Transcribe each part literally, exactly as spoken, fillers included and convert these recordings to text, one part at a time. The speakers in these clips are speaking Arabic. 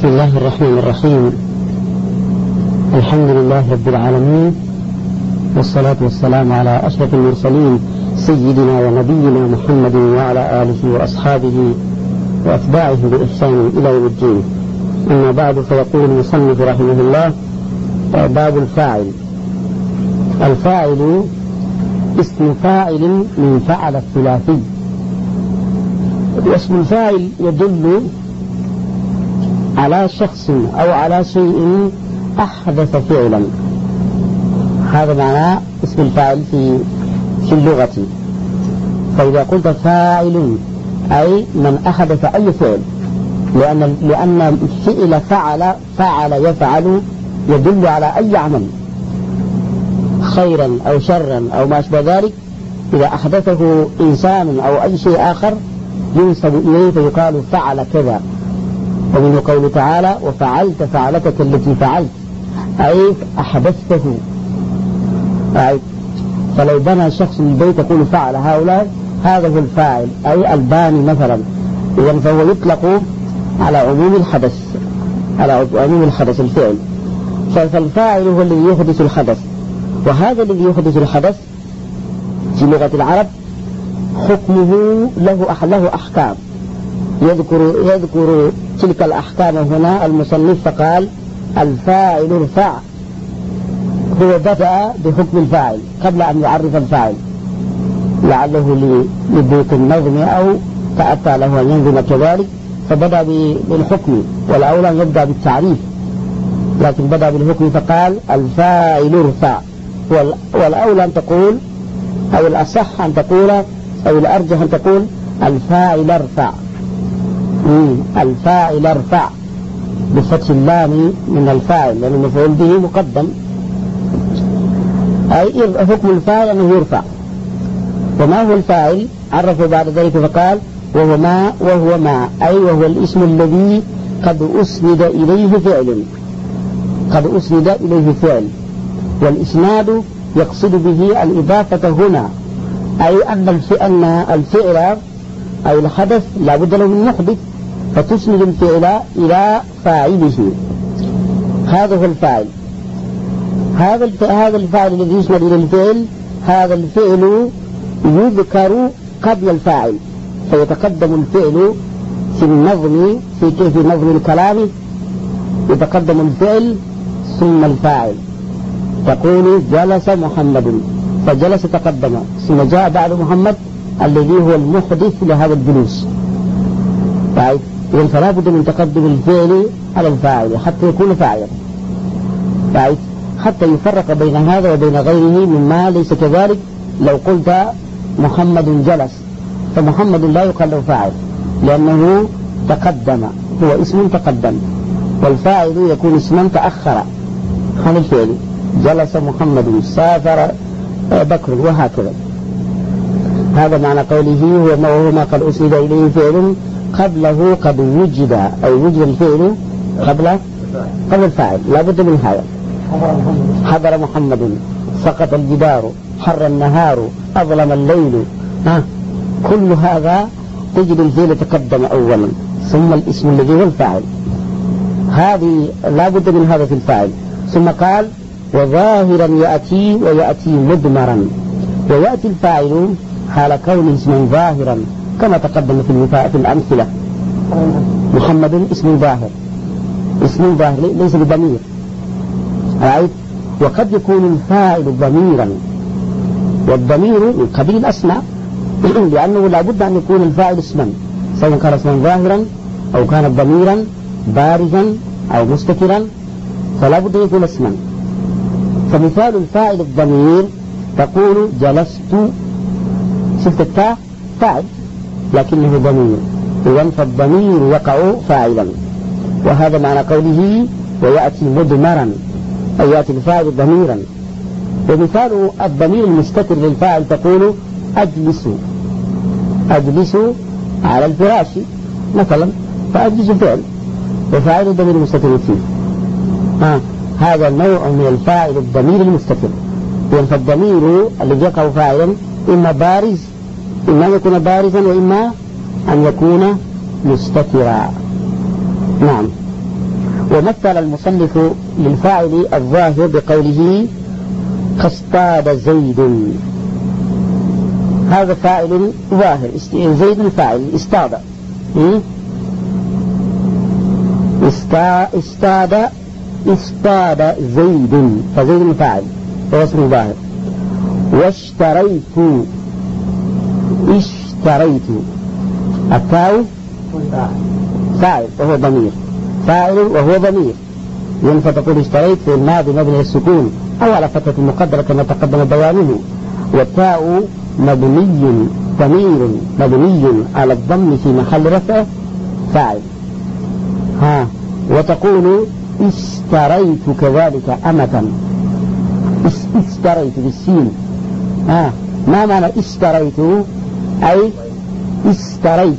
بسم الله الرحمن الرحيم. الحمد لله رب العالمين، والصلاة والسلام على أشرف المرسلين سيدنا ونبينا محمد وعلى آله وأصحابه وأتباعه بإحسان إلى يوم الدين. أما بعد، فيقول المصنف رحمه الله: باب الفاعل. الفاعل اسم فاعل من فعل الثلاثي. واسم الفاعل يدل على شخص أو على شيء أحدث فعلا. هذا معنى اسم الفاعل في في اللغة. فإذا قلت فاعل أي من أحدث أي فعل، لأن لأن فعل فعل فعل يفعل يدل على أي عمل، خيرا أو شرا أو ما أشبه ذلك. إذا أحدثه إنسان أو أي شيء آخر ينسب إليه فيقال فعل كذا. ومنه قوله تعالى: وفعلت فعلتك التي فعلت، أي أحدثته. أي فلو بنى شخص البيت يقول فعل هؤلاء، هذا هو الفاعل، أي الباني مثلا. إذن فهو يطلق على عموم الحدث، على عموم الحدث الفعل. فالفاعل هو الذي يحدث الحدث. وهذا الذي يحدث الحدث في لغة العرب حكمه له له أحكام. يذكر يذكر تلك الأحكام هنا المصنف، فقال: الفاعل ارفع. هو بدأ بحكم الفاعل قبل أن يعرف الفاعل، لعله لبيت النظم أو تأتى له أن ينظم كذلك، فبدأ بالحكم، والأولى أن يبدأ بالتعريف، لكن بدأ بالحكم فقال: الفاعل ارفع. والأولى أن تقول، أو الأصح أن تقول، أو الأرجح أن تقول: الفاعل ارفع. الفاعل ارفع بفتح اللام من الفاعل، لأنه مفعول به مقدم. أي حكم الفاعل أنه يرفع. وما هو الفاعل؟ عرفه بعد ذلك فقال: وهو ما وهو ما أي وهو الاسم الذي قد أسند إليه فعل، قد أسند إليه فعل. والإسناد يقصد به الإضافة هنا، أي أن الفعل أو الحدث لا بد له من محدث، فتسند الفعل إلى فاعله. هذا هو الفاعل. هذا هذا الفاعل الذي يسند إلى الفعل، هذا الفعل يذكر قبل الفاعل، فيتقدم الفعل في النظم، في كيف نظم الكلام يتقدم الفعل ثم الفاعل. تقول: جلس محمد، فجلس تقدم، ثم جاء بعد محمد الذي هو المحدث لهذا الجلوس. طيب، إذن فلا بد من تقدم الفعل على الفاعل حتى يكون فاعلا. طيب، حتى يفرق بين هذا وبين غيره مما ليس كذلك. لو قلت محمد جلس، فمحمد لا يقال له فاعل، لأنه تقدم، هو اسم تقدم، والفاعل يكون اسما تأخر عن الفعل. جلس محمد، سافر بكر، وهكذا. هذا معنى قوله: هو ما وهو ما قد أسند إليه فعل قبله قد وجد، أي وجد الفعل قبل قبل الفاعل، لا بد من هذا. حضر محمد، سقط الجدار، حر النهار، أظلم الليل. ها كل هذا تجد الفعل تقدم أولا ثم الاسم الذي هو الفاعل. هذه لا بد من هذا في الفاعل. ثم قال: وظاهرا يأتي ويأتي مضمرا. ويأتي الفاعل حال كونه اسما ظاهرا كما تقدم في في الأمثلة. محمد اسم ظاهر، اسم ظاهر ليس بضمير. رأيت؟ وقد يكون الفاعل ضميرا، والضمير من قبيل الأسماء، لأنه لا بد أن يكون الفاعل اسما، سواء كان اسما ظاهرا أو كان ضميرا بارزا أو مستترا، فلا بد أن يكون اسما. فمثال الفاعل الضمير تقول: جلست، شفت التاء فاعل لكنه ضمير، إذن فالضمير يقع فاعلا. وهذا معنى قوله: ويأتي مضمرا، أي يأتي الفاعل ضميرا. ومثال الضمير المستتر للفاعل تقول: أجلس، أجلس على الفراش مثلا، فأجلس فعل وفاعل الضمير المستتر فيه. آه. هذا النوع من الفاعل الضمير المستتر. إذن فالضمير الذي يقع فاعلا إما بارز، إما أن يكون بارزا، وإما أن يكون مستترا. نعم. ومثل المصنف للفاعل الظاهر بقوله كاصطاد زيد. هذا فاعل ظاهر، زيد فاعل اصطاد، اصطاد اصطاد زيد، فزيد فاعل هو اسم ظاهر. واشتريت اشتريت، التاء فاعل وهو ضمير، فاعل وهو ضمير، ينفع تقول اشتريت في الماضي مبني السكون أو على فتحة المقدرة كما تقدم بيانه. والتاء مبني ضمير مبني على الضم في محل رفع فاعل. ها وتقول اشتريت كذلك أمة، اشتريت بالسين. ها ما معنى اشتريت؟ أي اشتريت،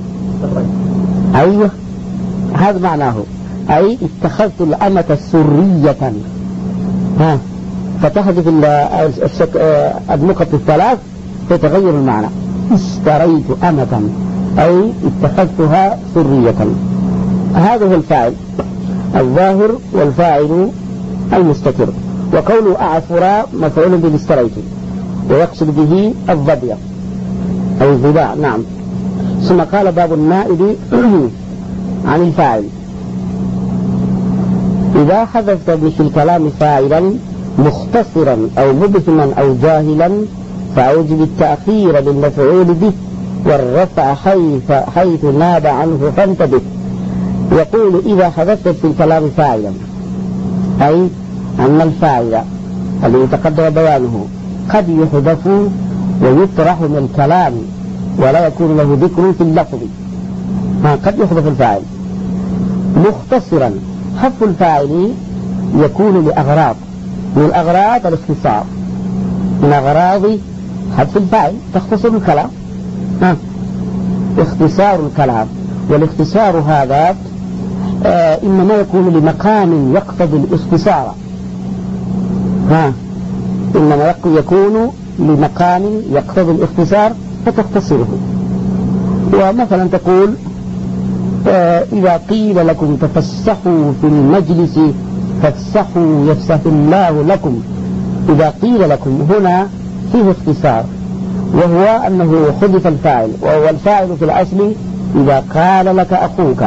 أيوه هذا معناه، أي اتخذت الأمة سرية. ها فتحذف النقط الثلاث تتغير المعنى. اشتريت أمة أي اتخذتها سرية. هذا هو الفاعل الظاهر والفاعل المستتر. وقول أعفر مفعول به اشتريت، ويقصد به الضبي أو الضباع. نعم. ثم قال باب النائب عن الفاعل. إذا حذفت في الكلام فاعلا مختصرا أو مبهما أو جاهلا فأوجب التأخير للمفعول به والرفع حيث, حيث ناب عنه فانتبه. يقول إذا حذفت في الكلام فاعلا، أي أن الفاعل الذي تقدم بيانه قد يحذف ويطرح من الكلام ولا يكون له ذكر في اللفظ. ما قد يحذف الفاعل مختصرا. حذف الفاعل يكون لأغراض، من الأغراض الاختصار، من أغراض حذف الفاعل تختصر الكلام. ها اختصار الكلام، والاختصار هذا آه إنما يكون لمقام يقتضي الاختصار. ها إنما يكون لمقام يقتضي الاختصار فتختصره. ومثلا تقول آه إذا قيل لكم تفسحوا في المجلس فافسحوا يفسح الله لكم. إذا قيل لكم هنا فيه اختصار، وهو أنه حذف الفاعل، وهو الفاعل في الأصل إذا قال لك أخوك.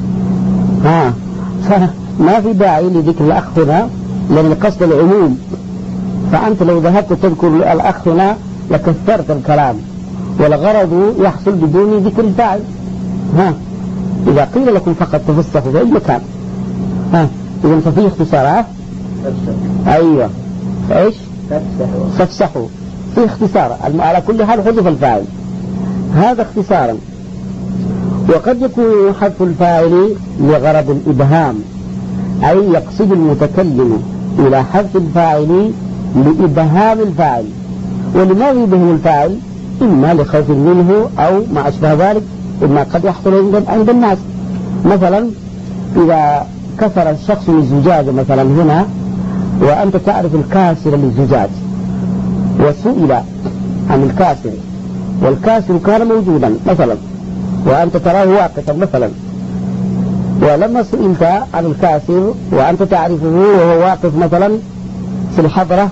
ها فما في داعي لذكر الأخ هنا لأن القصد العموم، فأنت لو ذهبت تذكر الأخ هنا لكثرت الكلام، والغرض يحصل بدون ذكر الفاعل. ها إذا قيل لكم فقط تفسحوا في أي مكان، ها إذا ففيه اختصارات. أيوة فإيش فافسحوا فيه اختصار. على كل حال حذف الفاعل هذا اختصارا. وقد يكون حذف الفاعل لغرض الإبهام، أي يقصد المتكلم إلى حذف الفاعل لإبهام الفاعل. ولماذا يبهم الفاعل؟ إما لخوف منه أو ما أشبه ذلك، إما قد يحصل عند الناس. مثلا إذا كسر الشخص الزجاج مثلا هنا وأنت تعرف الكاسر للزجاج، وسئل عن الكاسر والكاسر كان موجودا مثلا وأنت تراه واقفا مثلا، ولما سئلت عن الكاسر وأنت تعرفه وهو واقف مثلا في الحضرة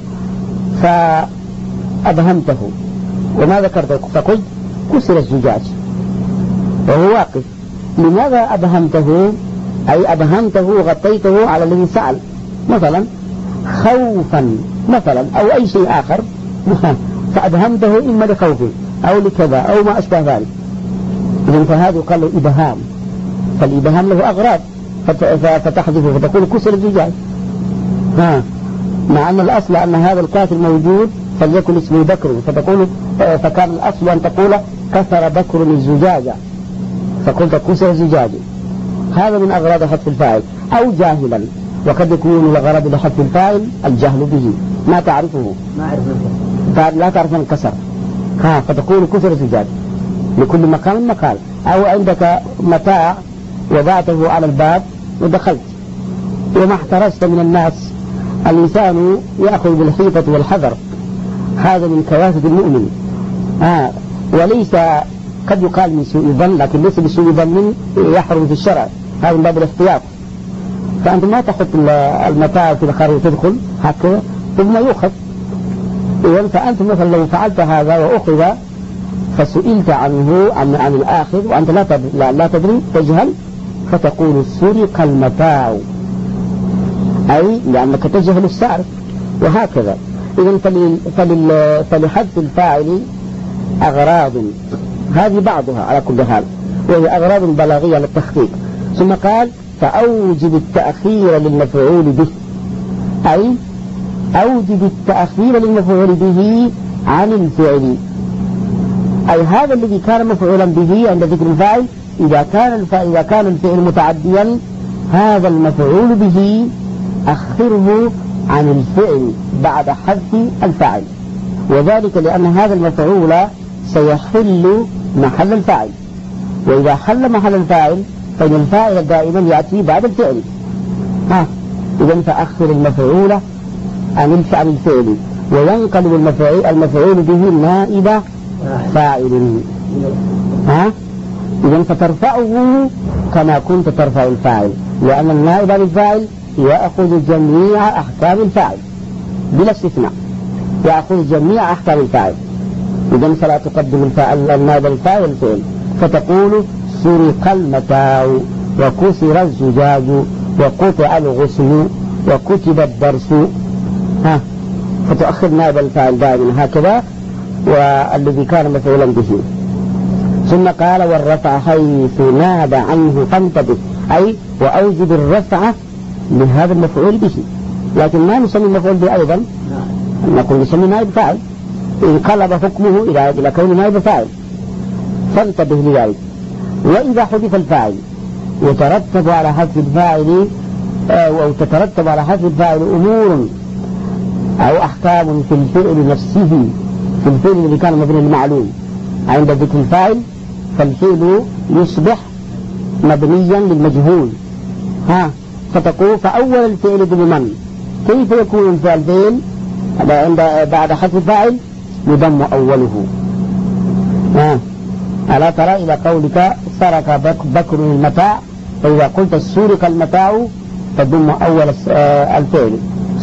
فأبهمته وما ذكرت فقلت كسر الزجاج وهو واقف. لماذا أبهمته؟ أي أبهمته وغطيته على الذي سأل مثلا خوفا مثلا أو أي شيء آخر فأبهمته إما لخوفه أو لكذا أو ما أشبه ذلك. إذن فهذا يقال له إبهام، فالإبهام له أغراض فتحذفه فتقول كسر الزجاج. ها مع أن الأصل أن هذا الكافر موجود فليكن اسمه بكر، فتقول فكان الأصل أن تقول كسر بكر الزجاجة فقلت كسر الزجاج. هذا من أغراض حذف الفاعل. أو جاهلا، وقد يكون لغرض لحذف الفاعل الجهل به، ما تعرفه ما لا تعرف من كسر، ها فتقول كسر الزجاج لكل مقام مقال. أو عندك متاع وضعته على الباب ودخلت وما احترست من الناس. الإنسان يأخذ بالحيطة والحذر، هذا من كواسد المؤمن. آه وليس قد يقال من سوء ظن، لكن ليس بسوء ظن يحرم في الشرع، هذا من باب الاحتياط. فأنت ما تحط المتاع في الخارج وتدخل هكذا ثم يؤخذ. إذن فأنت مثلا لو فعلت هذا وأخذ فسئلت عنه عن, عن الآخر وأنت لا تدري, لا, لا تدري تجهل فتقول سرق المتاع، أي لأنك تجهل السارق، وهكذا. إذن فلل فلل فلحذف الفاعل أغراض، هذه بعضها على كل حال، وهي أغراض بلاغية للتخطيط. ثم قال فأوجب التأخير للمفعول به، أي أوجب التأخير للمفعول به عن الفعل، أي هذا الذي كان مفعولا به عند ذكر الفاعل إذا كان الفعل إذا كان الفعل متعديا هذا المفعول به أخره عن الفعل بعد حذف الفاعل، وذلك لأن هذا المفعول سيحل محل الفاعل، وإذا حل محل الفاعل فإن الفاعل دائما يأتي بعد الفعل. ها إذن فأخر المفعول عن الفعل وينقلب المفعول, المفعول به نائب فاعل. ها إذن فترفعه كما كنت ترفع الفاعل، لأن النائب عن الفاعل يأخذ جميع أحكام الفاعل بلا استثناء، يأخذ جميع أحكام الفاعل. إذن فلا تقدم الفاعل النائب عن الفاعل الفعل، فتقول سرق المتاع وكسر الزجاج وقطع الغصن وكتب الدرس. ها فتؤخر نائب الفاعل دائما هكذا والذي كان مفعولا به. ثم قال والرفع حيث ناب عنه فانتبه، أي وأوجب الرفع لهذا المفعول به، لكن ما نسمي المفعول به أيضا، نقول نسمي نائب فاعل انقلب حكمه إلى إلى كون نائب فاعل، فانتبه لذلك. وإذا حذف الفاعل يترتب على حذف الفاعل أو تترتب على حذف الفاعل أمور أو أحكام في الفعل نفسه، في الفعل الذي كان مبني المعلوم عند ذكر الفاعل، فالفعل يصبح مبنيا للمجهول. ها فتقول فأول الفعل ضمن، كيف يكون الفعل فعل عند بعد حذف الفاعل؟ يضم أوله. ها ألا ترى إلى قولك سرق بكر المتاع، فإذا قلت سرق المتاع تضم أول الفعل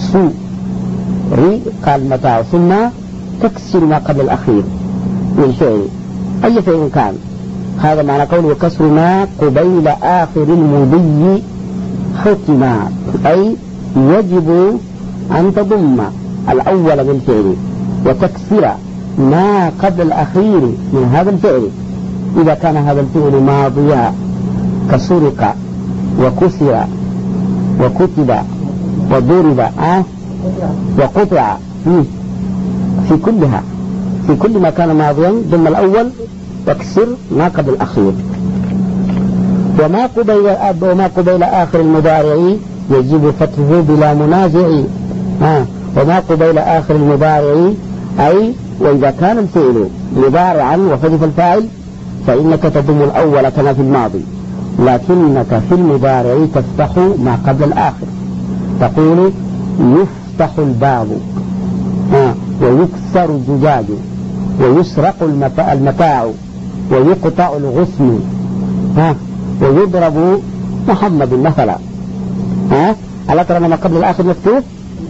سرق المتاع ثم تكسر ما قبل الأخير من فعل أي فعل كان. هذا معنى قوله وكسر ما قبيل آخر المضي حكما، أي يجب أن تضم الأول من الفعل وتكسر ما قبل الأخير من هذا الفعل إذا كان هذا الفعل ماضيا كسرق وكسر وكتب وضرب أه وقطع في كلها، في كل ما كان ماضيا ضم الأول واكسر ما قبل الأخير. وما قبيل الأب وما قبيل آخر المضارع يجب فتحه بلا منازع. ها وما قبيل آخر المضارع أي وإذا كان الفعل مضارعا وحذف الفاعل فإنك تضم الأول كما في الماضي، لكنك في المضارع تفتح ما قبل الآخر، تقول يفتح الباب ها ويكسر الزجاج ويسرق المتاع ويقطع الغصن ها ويضرب محمد مثلا. ها ألا ترى ما قبل الآخر مكتوب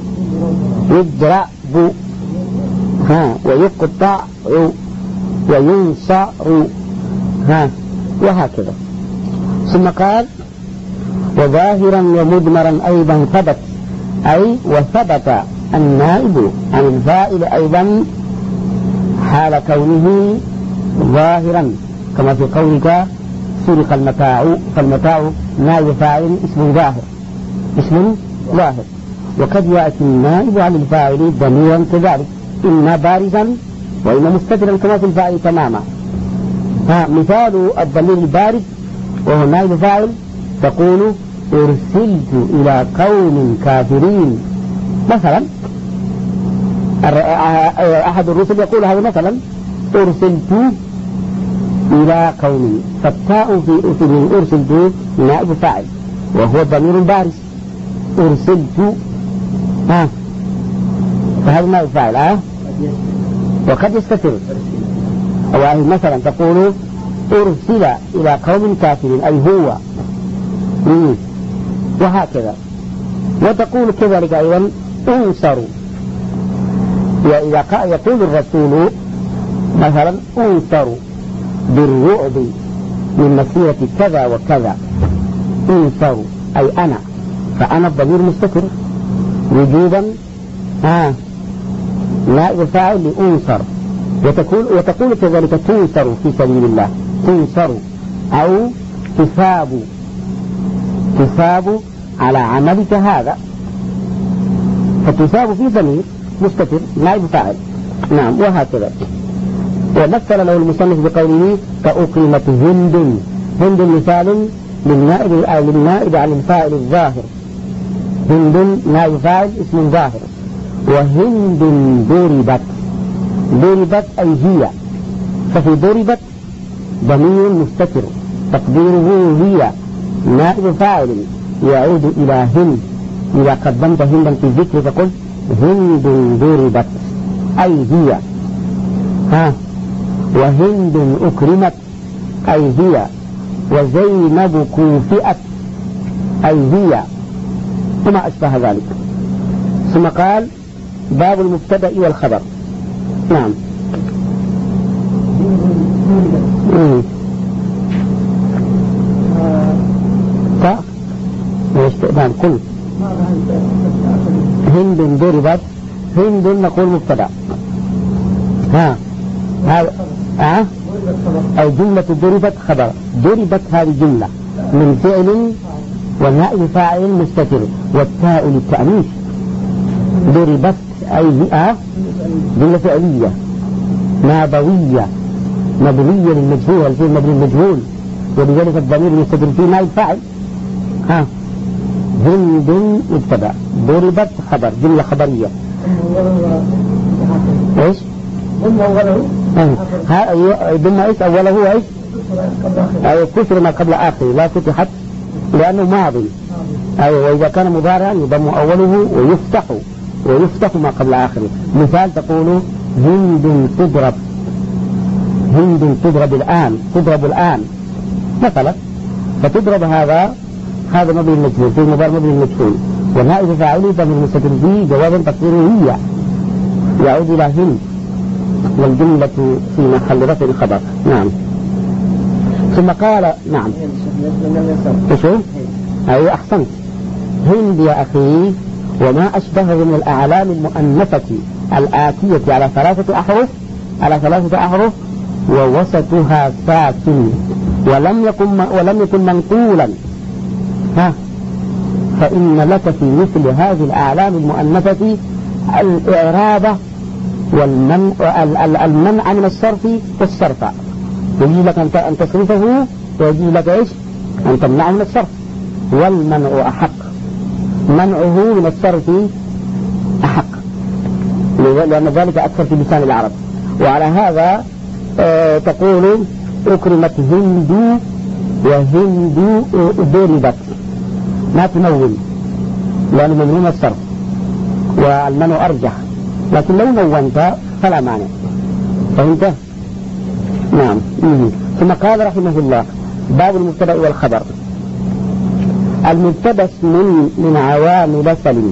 يضرب ها ويقطع وينصر ها وهكذا. ثم قال وظاهرا ومدمرا أيضا ثبت، أي وثبت النائب عن الفاعل أيضا حال كونه ظاهرا كما في قولك سرق المتاع، فالمتاع نائب فاعل اسم ظاهر اسم ظاهر. وقد يأتي النائب عن الفاعل ضميرا كذلك، إما بارزا وإما مستترا كما في الفاعل تماما. ها مثال الضمير البارز وهو نائب فاعل تقول أرسلت إلى قوم كافرين مثلا، أحد الرسل يقول هذا مثلا أرسلت إلى قوم، فالتاء في أرسل أرسلت نائب فاعل وهو ضمير بارز أرسلت ها فهذا نائب فاعل ها وقد يستتر. أو مثلا تقول أرسل إلى قوم كافرين أي هو وهكذا. وتقول كذلك أيضا انصروا، إذا يقول الرسول مثلا انصروا بالرعب من مسيرة كذا وكذا، انصروا أي أنا، فأنا الضمير مستتر وجوبا ها نائب فاعل لأنصر. وتقول, وتقول كذلك تنصروا في سبيل الله، تنصروا أو تثابوا، تثابوا على عملك هذا، فتثاب في ضمير مستتر نائب فاعل. نعم وهكذا. ومثل له المصنف بقوله كأقيمة هند، هند مثال للنائب للنائب عن الفاعل الظاهر، هند نائب فاعل اسم ظاهر. وهند ضربت، ضربت أي هي، ففي ضربت ضمير مستتر تقديره هي نائب فاعل يعود إلى هند. إذا قدمت هندا في الذكر فقل هند ضربت أي هي ها. وهند أكرمت أي هي. وزينب كوفئت أي هي، وما أشبه ذلك. ثم قال باب المبتدأ والخبر. نعم نعم كل هند ضربت، هند نقول مبتدأ ها هذا ها أي جملة ضربت خبر. ضربت هذه جملة من فعل والنائب فاعل مستتر والتاء للتأنيث. ضربت أي مئة جملة فعلية نابوية مبنية للمجهول، الفعل مبني للمجهول، ولذلك الضمير المستتر فيه نائب فاعل ها. هند مبتدأ، ضربت خبر جملة خبرية. ايش؟ ضم أوله ها ضم ايش أوله ايش؟ أي كسر ما قبل آخره لا فتحت لأنه ماضي. أي وإذا كان مضارعا يضم أوله ويفتح ويفتح ما قبل آخره. مثال تقول هند تضرب، هند تضرب الآن، تضرب الآن مثلا، فتضرب هذا هذا مبني المجهول في المضارع مبني المجهول، والنائب فاعله ضمير مستتر به جوابا تقديره هي يعود إلى هند، والجملة في محل رفع الخبر. نعم. ثم قال نعم شو أي أحسنت. هند يا أخي وما أشبهه من الأعلام المؤنثة الآتية على ثلاثة أحرف، على ثلاثة أحرف ووسطها ساكن ولم يكن ولم يكن منقولا ها، فإن لك في مثل هذه الأعلام المؤنثة الإعراب والمنع المنع من الصرف والصرف. يجي لك أن تصرفه ويجي لك إيش أن تمنعه من الصرف، والمنع أحق، منعه من الصرف أحق لأن ذلك أكثر في لسان العرب. وعلى هذا آه تقول أكرمت هند وهند ضربت، ما تنون لأنه ممنوع من الصرف والمنع أرجح، لكن لو نونت فلا مانع. فهمت؟ نعم. ثم قال رحمه الله باب المبتدأ والخبر. المبتدأ اسم من عوامل سلم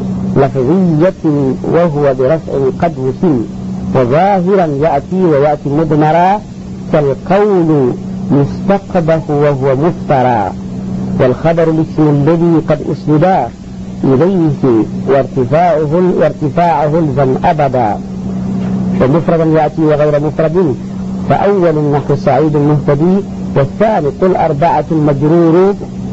لفظية وهو برفع قد وسم، وظاهرا يأتي ويأتي مضمرا كالقول مستقبه وهو مفترى، والخبر الاسم الذي قد أسندا إليه وارتفاعه وارتفاعه الزم أبدا، ومفردا يأتي وغير مفرد، فأول نحو سعيد المهتدي، والثاني قل أربعة المجرور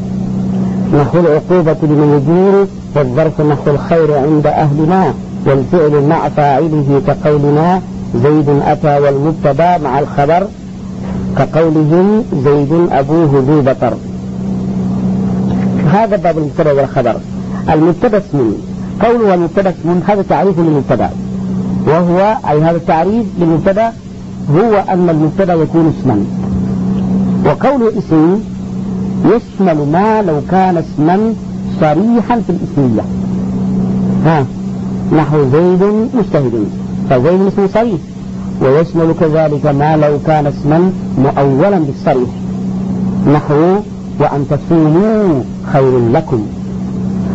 نحو العقوبة لمن يجور، والظرف نحو الخير عند أهلنا، والفعل مع فاعله كقولنا زيد أتى، والمبتدا مع الخبر كقولهم زيد أبوه ذو بطر. هذا باب المبتدا والخبر. المبتدا اسم، قوله المبتدا اسم هذا تعريف للمبتدا، وهو أي هذا التعريف للمبتدا هو أن المبتدا يكون اسما، وقول اسم يشمل ما لو كان اسما صريحا في الاسمية ها، نحو زيد مجتهد فزيد اسم صريح، ويشمل كذلك ما لو كان اسما مؤولا بالصريح، نحو وأن تصوموا خير لكم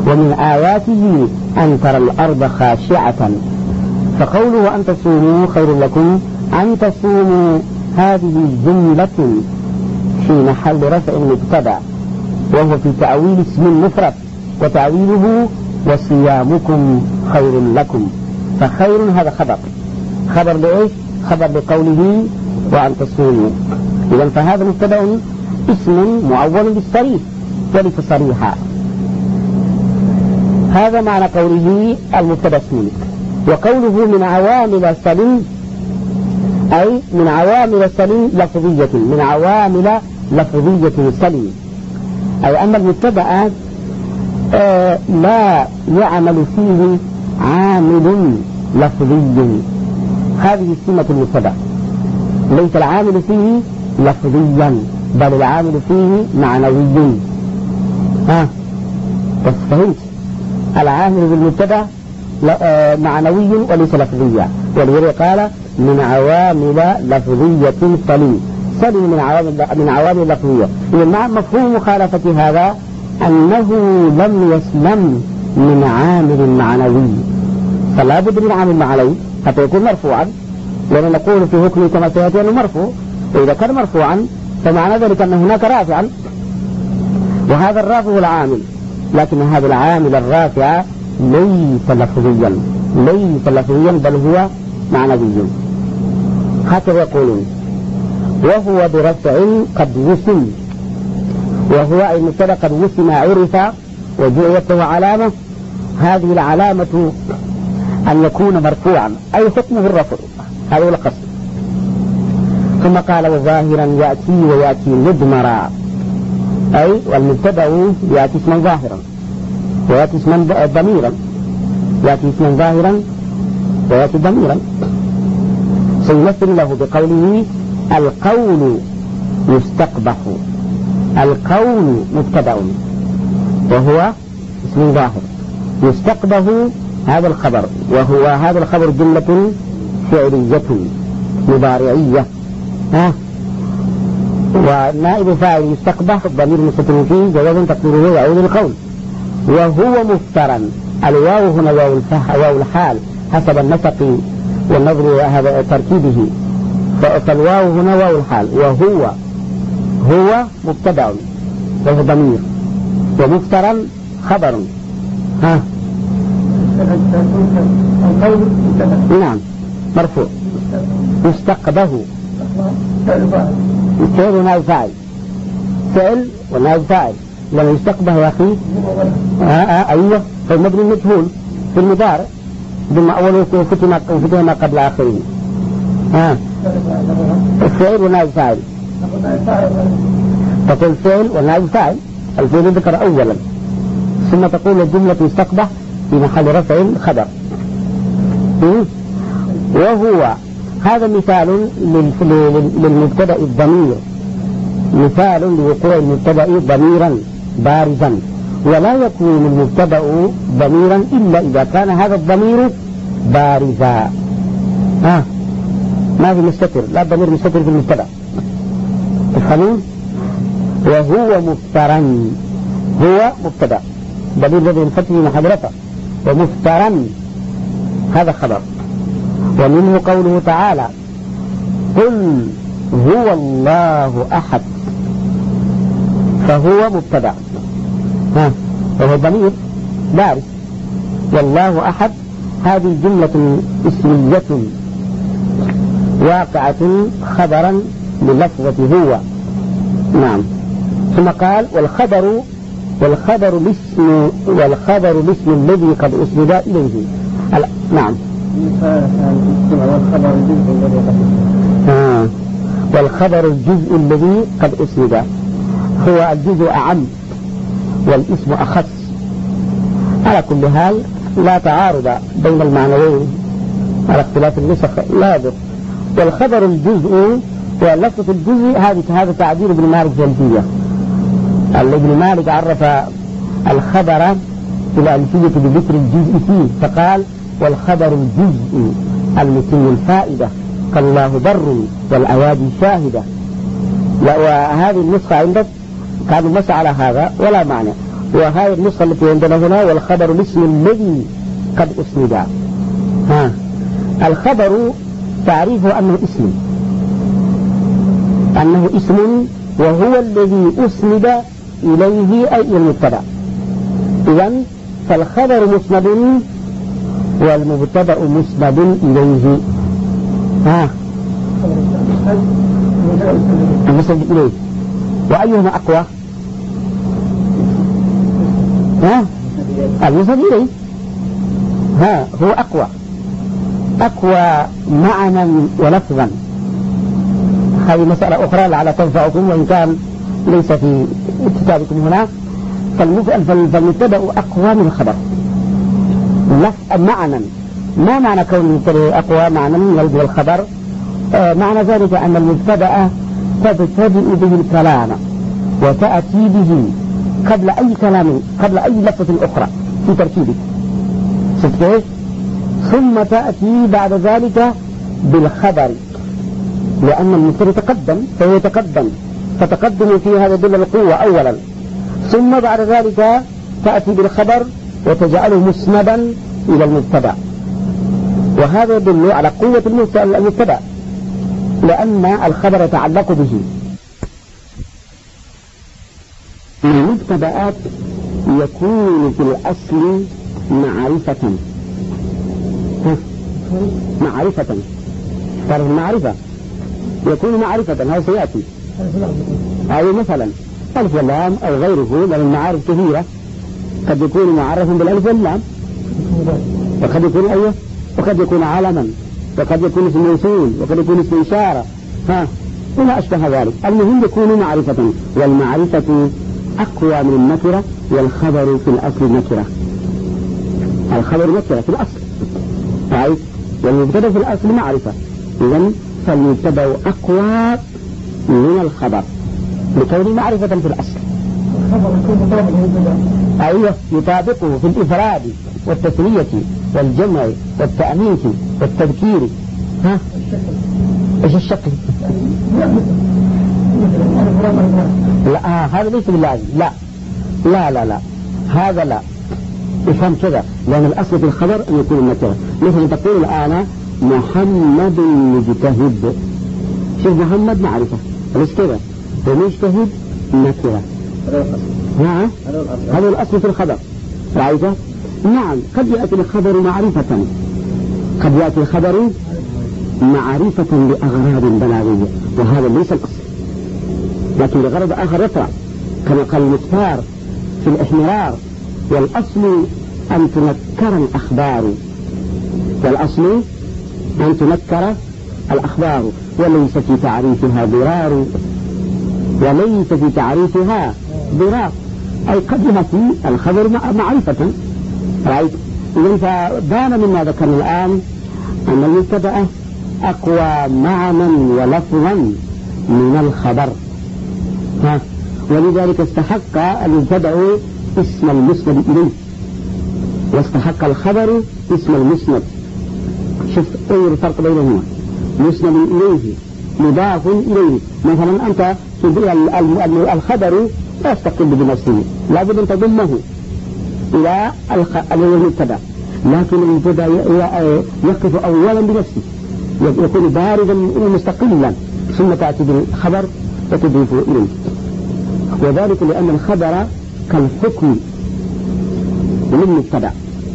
ومن آياته أن ترى الأرض خاشعة. فقوله أن تصوموا خير لكم، أن تصوموا هذه جملة في محل رفع مبتدأ، وهو في تأويل اسم مفرد، وتأويله وصيامكم خير لكم. فخير هذا خبر، خبر لإيش؟ خبر لقوله وأن تصوموا. إذن فهذا مبتدأ اسم معول بالصريح وليس صريحا. هذا معنى قوله المبتدأ اسم. وقوله من عوامل سليم أي من عوامل سليم لفظية، من عوامل لفظية سليم، أي أن المبتدأ آه لا يعمل فيه عامل لفظي. هذه سمة المبتدأ، ليس العامل فيه لفظيا بل العامل فيه معنوي. ها فهمت؟ العامل بالمبتدأ معنوي وليس لفظيا، ولذلك قال من عوامل لفظية سليم. سليم من عوامل من عوامل لفظية. مع مفهوم مخالفة هذا أنه لم يسلم من عامل معنوي، فلا بد من عامل معنوي حتى يكون مرفوعا، لأن نقول في حكمه كما سيأتي أنه مرفوع، وإذا كان مرفوعا فمعنى ذلك أن هناك رافعا، وهذا الرافع هو العامل، لكن هذا العامل الرافع ليس لفظيا، ليس لفظيا بل هو معنوي. هكذا يقولون. وهو برفع قد وسم، وهو المبتدأ قد وسم عرف وجعلت له علامة، هذه العلامة أن يكون مرفوعا أي حكمه الرفع، هذا هو القصد. ثم قال وظاهرا يأتي ويأتي مضمرا، أي والمبتدأ يأتي اسما ظاهرا ويأتي اسما ضميرا، يأتي اسما ظاهرا ويأتي ضميرا. سيمثل له بقوله القول يستقبح. القول مبتدأ وهو اسم ظاهر، يستقبح هذا الخبر، وهو هذا الخبر جملة فعلية مضارعية. ها ونائب فاعل يستقبح ضمير مستتر فيه جوازا تقديره يعود القول. وهو مفترا، الواو هنا واو واو الحال حسب النسق والنظر هذا تركيبه، فالواو هنا واو الحال، وهو هو مبتدأ وهو ضمير، ومفترا خبر. ها نعم مرفوع يستقبه فعل ونائب فاعل، فعل ونائب فاعل. لما يستقبه يا أخي آه آه أيوة فالمبني المجهول في المضارع ثم أوله فتح ما قبل آخره. ها الفعل ونائب فاعل، تقول فعل ونائب فاعل، الفعل ذكر أولا، ثم تقول الجملة يستقبح في محل رفع خبر. وهو هذا مثال للمبتدأ الضمير، مثال لوقوع المبتدأ ضميرا بارزا، ولا يكون المبتدأ ضميرا إلا إذا كان هذا الضمير بارزا. ها ما في مستتر، لا ضمير مستتر في المبتدأ، تفهمون؟ وهو مفترا، هو مبتدأ ضمير الذي ينفتح في محل رفع، ومفترا هذا خبر. ومنه قوله تعالى قل هو الله أحد، فهو مبتدأ ها وهو ضمير بارز، والله أحد هذه جملة اسمية واقعة خبرا للفظة هو. نعم. ثم قال والخبر والخبر الاسم والخبر الاسم الذي قد أسند إليه. نعم. آه. والخبر الجزء الذي قد أسند هو الجزء أعم والاسم أخص. على كل حال لا تعارض بين المعنوين على اختلاف النسخ لا يضر. والخبر الجزء ولفظة الجزء هذه هذا تعبير ابن مالك جلدية. ابن مالك عرف الخبر في الألفية بذكر الجزء فيه فقال والخبر الجزء المتم الفائدة كالله بر والأيادي شاهدة. وهذه النسخة عندك كانوا مسعى على هذا ولا معنى. وهذه النسخة التي عندنا هنا والخبر الاسم الذي قد أسند. ها الخبر تعريفه أنه اسم أنه اسم وهو الذي أسند إليه أي المبتدأ. إذن فالخبر مسند والمبتدأ مسند إليه. ها المسند إليه وأيهما أقوى؟ ها المسند إليه ها هو أقوى أقوى معنى ولفظا. هذه مسألة أخرى لعل تنفعكم وإن كان ليس في كتابكم هنا. فالمبتدأ أقوى من الخبر معنى. ما معنى كون المبتدأ أقوى معنى من الخبر؟ آه معنى ذلك أن المبتدأ تبتدئ به الكلام وتأتي به قبل أي كلام قبل أي لفظة أخرى في تركيبه كيف؟ ثم تأتي بعد ذلك بالخبر لأن المبتدأ تقدم فهو يتقدم فتقدم في هذا يدل القوة أولا، ثم بعد ذلك تأتي بالخبر وتجعله مسندا إلى المبتدأ، وهذا يدل على قوة المبتدأ لأن الخبر يتعلق به. المبتدأات يكون في الأصل معرفة معرفة تعرف المعرفة يكون معرفة هذا سيأتي أو مثلا ألف واللام أو غيره من المعارف كثيرة قد يكون معرفا بالألف واللام وقد يكون أيه وقد يكون علما وقد يكون اسم موصول وقد يكون اسم إشارة ها وما أشبه ذلك. المهم يكون معرفة، والمعرفة أقوى من النكرة، والخبر في الأصل نكرة. الخبر نكرة في الأصل رأيت، والمبتدأ في الأصل معرفة. إذن فالمبتدأ أقوى من الخبر لكونه معرفة في الأصل. أيوة يطابقه في الإفراد والتثنية والجمع والتأنيث والتذكير. ها إيش الشكل؟ لا آه هذا ليس باللازم. لا لا لا لا هذا لا افهم كذا، لأن الأصل في الخبر أن يكون النكرة. مثل تقول الآن محمد مجتهد، شوف محمد معرفة ليش كذا ومجتهد نكرة. نعم هذا الأصل في الخبر رأيته. نعم قد يأتي الخبر معرفة، قد يأتي الخبر معرفة لأغراض بلاغية وهذا ليس الأصل، لكن لغرض آخر يطرأ كما قال المختار في الإحمرار. والأصل أن تنكر الأخبار، والأصل أن تنكر الأخبار وليس في تعريفها ضرار، وليس في تعريفها ضرار أي قد يأتي الخبر معرفة رأيت. إذن فبان مما ذكرنا الآن أن المبتدأ أقوى معنى ولفظا من الخبر. ها ولذلك استحق المبتدأ اسم المسند إليه واستحق الخبر اسم المسند. شوف أي الفرق بينهما، مسند إليه مضاف إليه. مثلا أنت الخبر لا يستقل بنفسه، لابد أن تضمه إلى المبتدأ، لكن المبتدأ يقف أولا بنفسه يكون باردا مستقلا ثم تأتي بالخبر وتضيف إليه. وذلك لأن الخبر كالحكم للمبتدأ،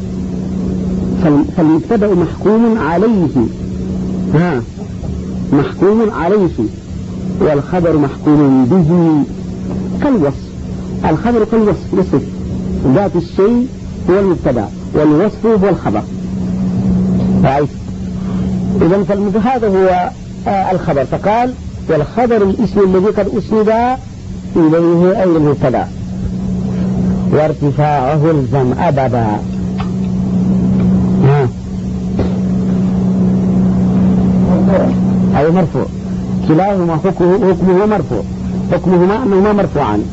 فالمبتدأ محكوم عليه ها محكوم عليه والخبر محكوم به كالوصف. الخبر كالوصف يصف ذات الشيء هو المبتدأ والوصف هو الخبر رأيت. إذن فهذا هو الخبر. فقال والخبر الاسم الذي قد أسند إليه أي المبتدأ وارتفاعه الزم أبدا. ها أي مرفوع، كلاهما حكمه مرفوع، حكمهما أنهما مرفوعان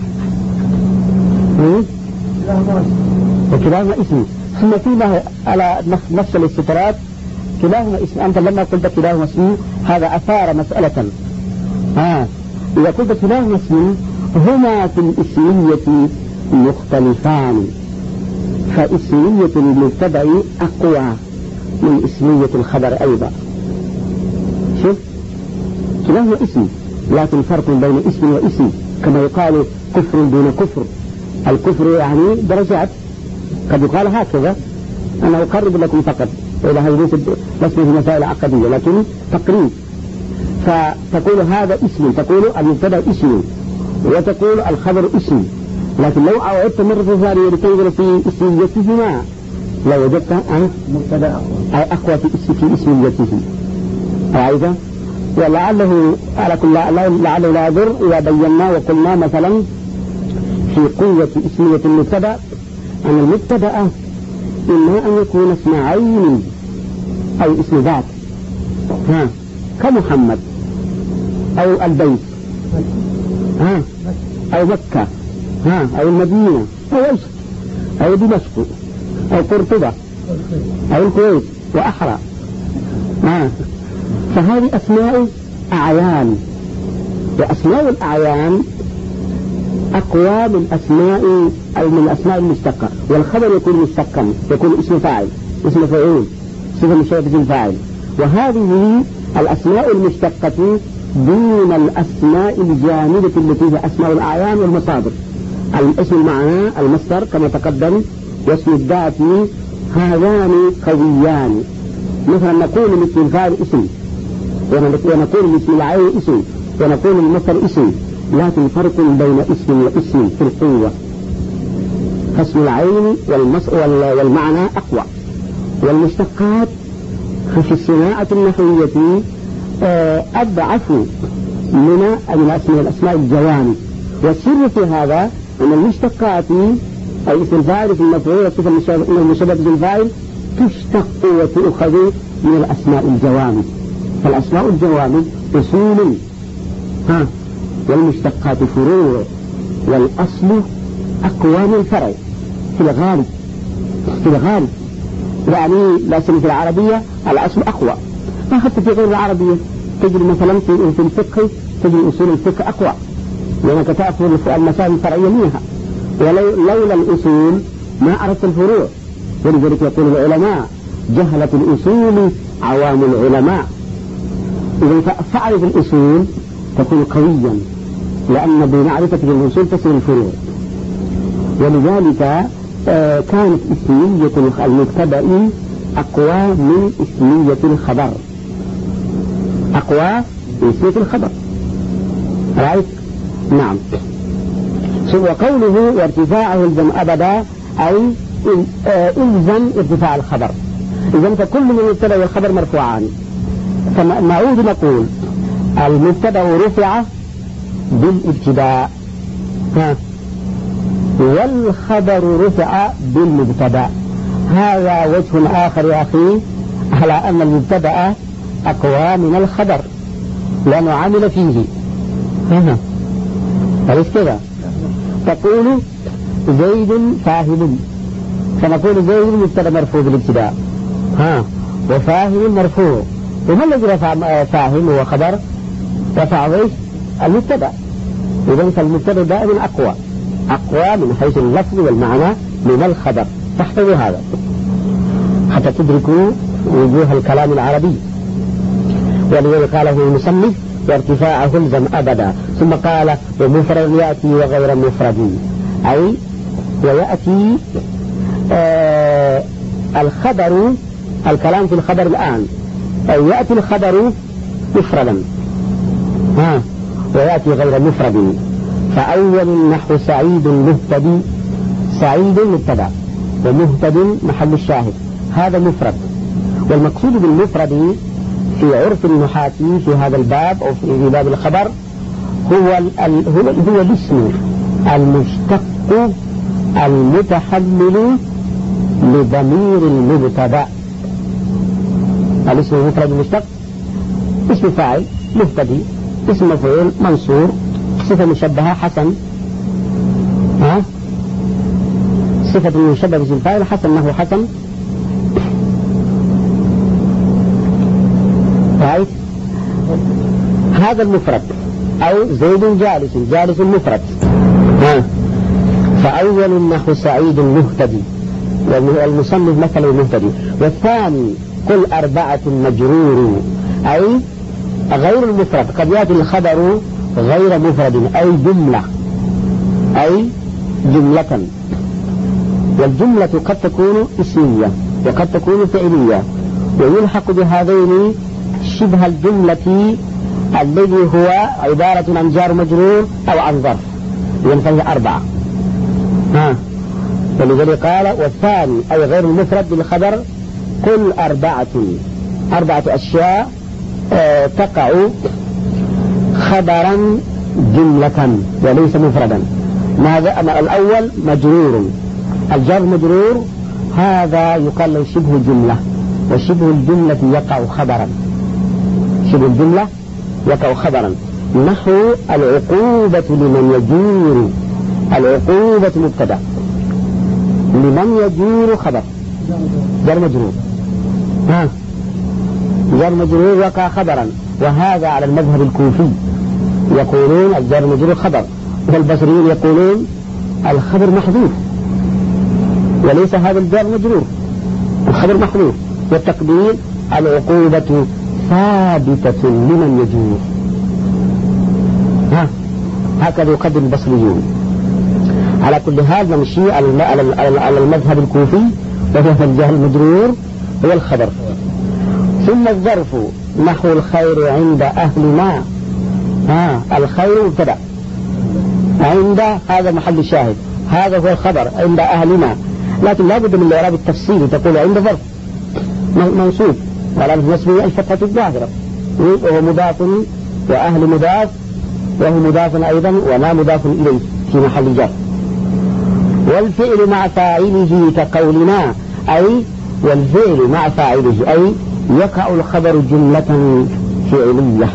وكلاهما اسم. ثم فيما على نفس الاستطراد كلاهما اسم. أنت لما قلت كلاهما اسم هذا أثار مسألة. ها إذا قلت كلاهما اسم هما في الاسمية مختلفان، فإسمية المبتدأ أقوى من إسمية الخبر أيضا. شوف كلاهما اسم، لكن فرق بين اسم واسم، كما يقال كفر دون كفر. الكفر يعني درجات، قد يقال هكذا، أنا أقرب لكم فقط، إلى هذه ليست في مسائل عقدية لكن تقريب. فتقول هذا اسم، تقول المبتدأ اسم، وتقول الخبر اسم، لكن لو أعدت مرة ثانية لتنظر في اسميتهما لو وجدت أن مبتدأ أقوى في اسم في اسميته. أيضا ولعله على كل لعله لا يضر إذا بينا وقلنا مثلا في قوة اسمية المبتدأ أن المبتدأ إما أن يكون اسم عين أو اسم ذات، ها كمحمد أو البيت، ها أو مكة، ها أو المدينة أو إيش أو دمشق أو قرطبة أو الكويت وأحرى، ها فهذه أسماء أعيان، وأسماء الأعيان أقوى من أسماء من الأسماء المشتقة. والخبر يكون مشتقا، يكون اسم فاعل، اسم فاعل، صفة مشابهة الفاعل. وهذه الأسماء المشتقة دون الأسماء الجامدة التي هي أسماء الأعيان والمصادر. الاسم المعنى المصدر كما تقدم، واسم الذات هذان قويان. مثلا نقول مثل الفاعل اسم، ونقول مثل العين اسم، ونقول المصدر اسم، لكن فرق بين اسم واسم في القوة. فاسم العين والمعنى أقوى. والمشتقات في الصناعة النحوية أضعف من الأسماء الجوامد. والسر في هذا أن المشتقات أي اسم الفاعل في المفعول والصفة المشابهة بالفاعل تشتق وتؤخذ من الأسماء الجوامد. فالأسماء الجوامد أصول، ها والمشتقات فروع، والأصل أقوى من الفرع في الغالب. في الغالب يعني لا سنة في العربية الأصل أقوى، ما حتى في غير العربية تجد مثلا في الفقه تجد أصول الفقه أقوى، لأنك تأخذ المسائل الفرعية منها، ولولا الأصول ما عرفت الفروع. ولذلك يقول العلماء جهلة الأصول عوام العلماء. إذا فعرف الأصول تكون قويا، لأن بمعرفة الأصول تصل الفروع. ولذلك آه كانت اسمية المبتدأ أقوى من اسمية الخبر، أقوى من اسمية الخبر. رأيت؟ نعم. وقوله وارتفاعه الزم أبدا أي إلزم ارتفاع الخبر. إذن فكل من المبتدأ والخبر مرفوعان. فنعود نقول المبتدأ رفع بالابتداء، والخبر رفع بالمبتدأ. هذا وجه آخر يا أخي على أن المبتدأ أقوى من الخبر لأنه عمل فيه. أليس كذا؟ تقول زيد فاهم، فنقول زيد مبتدأ مرفوع بالابتداء، ها وفاهم مرفوع. وما الذي رفع فاهم هو خبر؟ رفع ايش؟ المبتدأ. إذن فالمبتدأ دائما أقوى، أقوى من حيث اللفظ والمعنى من الخبر. تحفظوا هذا حتى تدركوا وجوه الكلام العربي. ولذلك قاله المصنف وارتفاعه الزم أبدا. ثم قال ومفرد يأتي وغير مفرد، أي ويأتي آه الخبر، الكلام في الخبر الآن، أي يأتي الخبر مفردا ها ويأتي غير مفرد. فأول النحو سعيد مهتدي، سعيد مبتدأ ومهتد محل الشاهد، هذا مفرد. والمقصود بالمفرد في عرف النحاة في هذا الباب أو في باب الخبر هو ال هو, هو الاسم المشتق المتحمل لضمير المبتدأ. الاسم المفرد المشتق اسم فاعل مهتدي، اسم مفعول منصور، صفة مشبهة حسن، ها صفة مشبهة باسم فاعل حسن، ما هو حسن؟ رأيت؟ هذا المفرد. أو زيد جالس، جالس مفرد، ها فأول النحو سعيد مهتدي، والمصنف مثل المهتدي. والثاني قل أربعة مجرور، أي غير المفرد، قد يأتي الخبر غير مفرد أي جملة، أي جملة. والجملة قد تكون اسمية وقد تكون فعلية، ويلحق بهذين شبه الجملة الذي هو عبارة عن جار مجرور أو عن ظرف، ينفذ أربعة. ها ولذلك قال والثاني أي غير المفرد بالخبر قل أربعة، أربعة أشياء آه تقع خبرا جملة وليس مفردا. ماذا؟ الأول مجرور، الجار مجرور هذا يقال له شبه جملة، وشبه الجملة يقع خبرا، شبه الجملة يقع خبرا. نحو العقوبة لمن يجور، العقوبة مبتدأ، لمن يجور خبر جار مجرور. ها جار مجرور وقع خبرا، وهذا على المذهب الكوفي يقولون الجار مجرور خبر، والبصريين يقولون الخبر محذوف وليس هذا الجار مجرور، الخبر محذوف. والتقدير العقوبة ثابتة لمن يجور. ها هكذا يقدر البصريون. على كل هذا نمشي على المذهب الكوفي، وهو الجار المجرور هو الخبر. ثم الظرف نحو الخير عند أهلنا. ها الخير مبتدأ، عند هذا محل الشاهد، هذا هو الخبر عند أهلنا، لكن لا بد من الإعراب التفصيلي، تقول عند ظرف منصوب وعلى نسبه الفتحة الظاهرة، وهو مضاف وأهل مضاف، وهو مضاف أيضا وما مضاف إليه في محل جر. والفعل مع فاعله كقولنا، أي والفعل مع فاعله أي يقع الخبر جملة فعلية،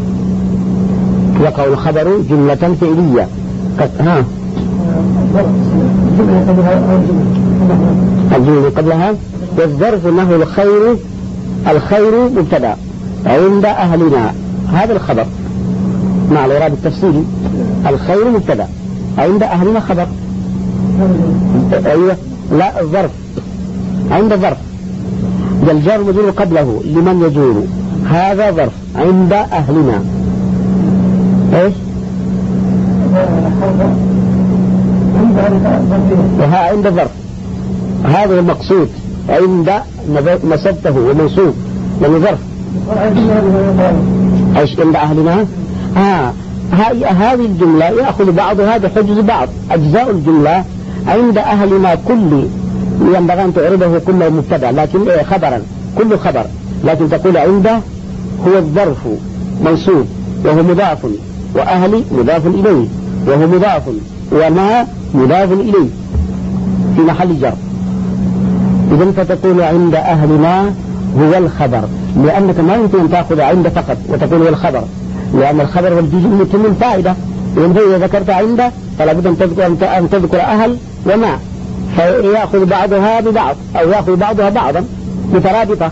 يقع الخبر جملة فعلية. ها الجملة قبلها. والظرف انه الخير، الخير مبتدا عند أهلنا، هذا الخبر مع الإعراب التفصيلي. الخير مبتدا عند أهلنا خبر. أيوة لا الظرف عند ظرف، الجار مجرور قبله لمن يجور، هذا ظرف عند أهلنا. ايش وها عند ظرف، هذا المقصود عند نسبته ومنصوب لأنه ظرف. ايش عند أهلنا؟ ها هذه الجملة يأخذ بعضها بحجز بعض. أجزاء الجملة عند أهلنا كل ينبغي أن تعرضه كله مبتدأ لكن خبرا، كل خبر، لكن تقول عند هو الظرف منصوب وهو مضاف، وأهلي مضاف إليه وهو مضاف، وما مضاف إليه في محل جر. إذن فتقول عند أهلنا هو الخبر، لأنك ما يمكن أن تأخذ عند فقط وتقول هو الخبر، لأن الخبر والجزء من فائدة. إذا ذكرت عند فلا بد أن تذكر, أن تذكر أهل وما، فيأخذ بعضها ببعض أو يأخذ بعضها بعضا مترابطة.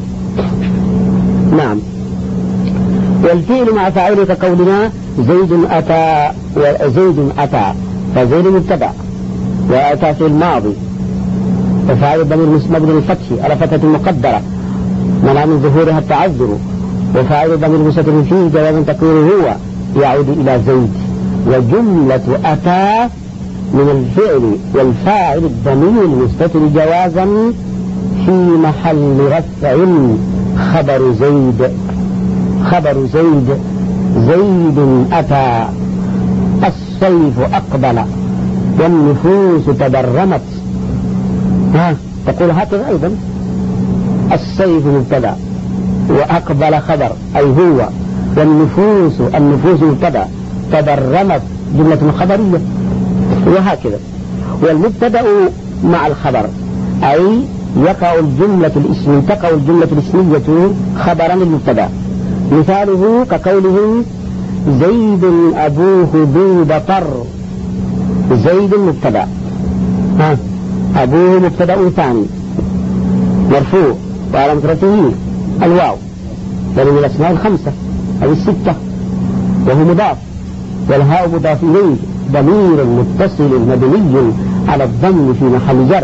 نعم. والفعل مع فاعله كقولنا زيد أتى، وزيد أتى، فزيد مبتدأ وأتى في الماضي، وفاعل ضمير مبني للفتح على فتحة مقدرة منع من ظهورها التعذر، وفاعل ضمير مستتر فيه جوابا تقول هو يعود إلى زيد. وجملة أتى من الفعل والفاعل الضمير المستتر جوازا في محل رفع خبر زيد، خبر زيد زيد أتى، الصيف أقبل، والنفوس تبرمت. ها تقول هكذا أيضا، الصيف مبتدا وأقبل خبر أي هو، والنفوس النفوس مبتدا، تبرمت جملة خبرية، وهكذا. والمبتدا مع الخبر أي يقع الجملة الاسمية، تقع الجملة الاسمية خبرا للمبتدا. مثاله كقوله زيد أبوه ذو بطر، زيد مبتدا، ها أبوه مبتدا ثاني مرفوع وعلى رفعه الواو، ومن الأسماء الخمسة أو الستة، وهو مضاف، والهاء مضاف إليه ضمير متصل مبني على الضم في محل جر.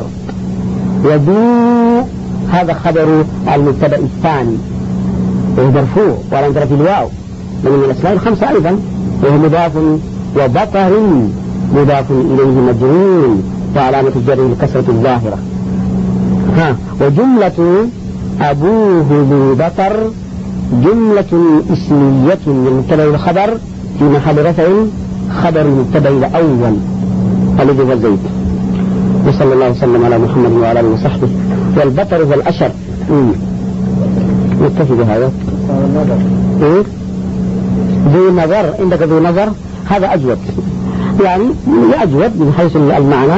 وذو هذا خبر المبتدأ الثاني وهو مرفوع ولا في الواو من الأسماء الخمسة أيضا وهو مضاف. وبطر مضاف إليه مجرور وعلامة الجر الكسرة الظاهرة. ها وجملة أبوه ذو بطر جملة اسمية للمبتدأ والخبر في محل رفع خبر المبتدأ الأول الذي هو زيد. وصلى الله وسلم على محمد وعلى آله وصحبه. والبطر هو الأشر. نكتفي بهذا. إيه؟ ذو نظر عندك ذو نظر هذا أجود يعني أجود من حيث المعنى.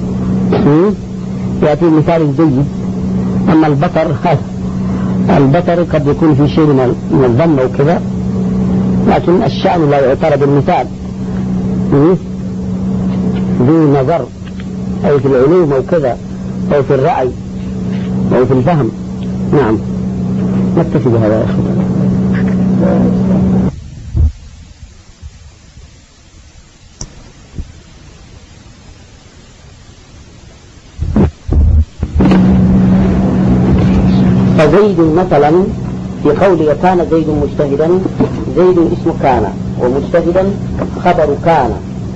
يأتي مثال جيد. أما البطر البطر قد يكون في شيء من الضم أو كذا لكن الشأن لا يعترض المثال. ذو نظر أو في العلوم أو كذا أو في الرأي أو في الفهم. نعم نكتفي بهذا يا أخي. فزيد مثلا في قوله كان زيد مجتهدا زيد اسم كان ومجتهدا خبر كان.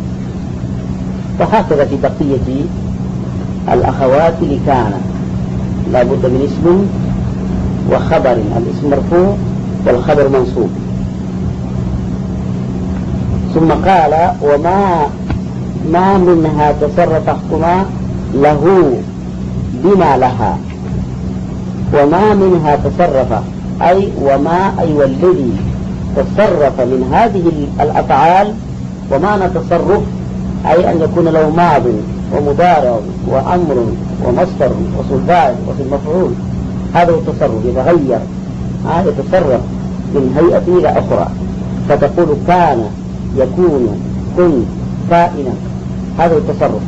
وهكذا في بقية الأخوات لكان لا بد من اسم وخبر الاسم مرفوع والخبر منصوب. ثم قال وما ما منها تصرف احكما له بما لها. وما منها تصرف أي وما أي والذي تصرف من هذه الأفعال. ومعنى تصرف أي أن يكون له ماض ومضارع وأمر ومصدر وصفات وفي المفعول. هذا هو التصرف يتغير هذا يتصرف من هيئة إلى أخرى. فتقول كان يكون كن كائنا هذا هو التصرف.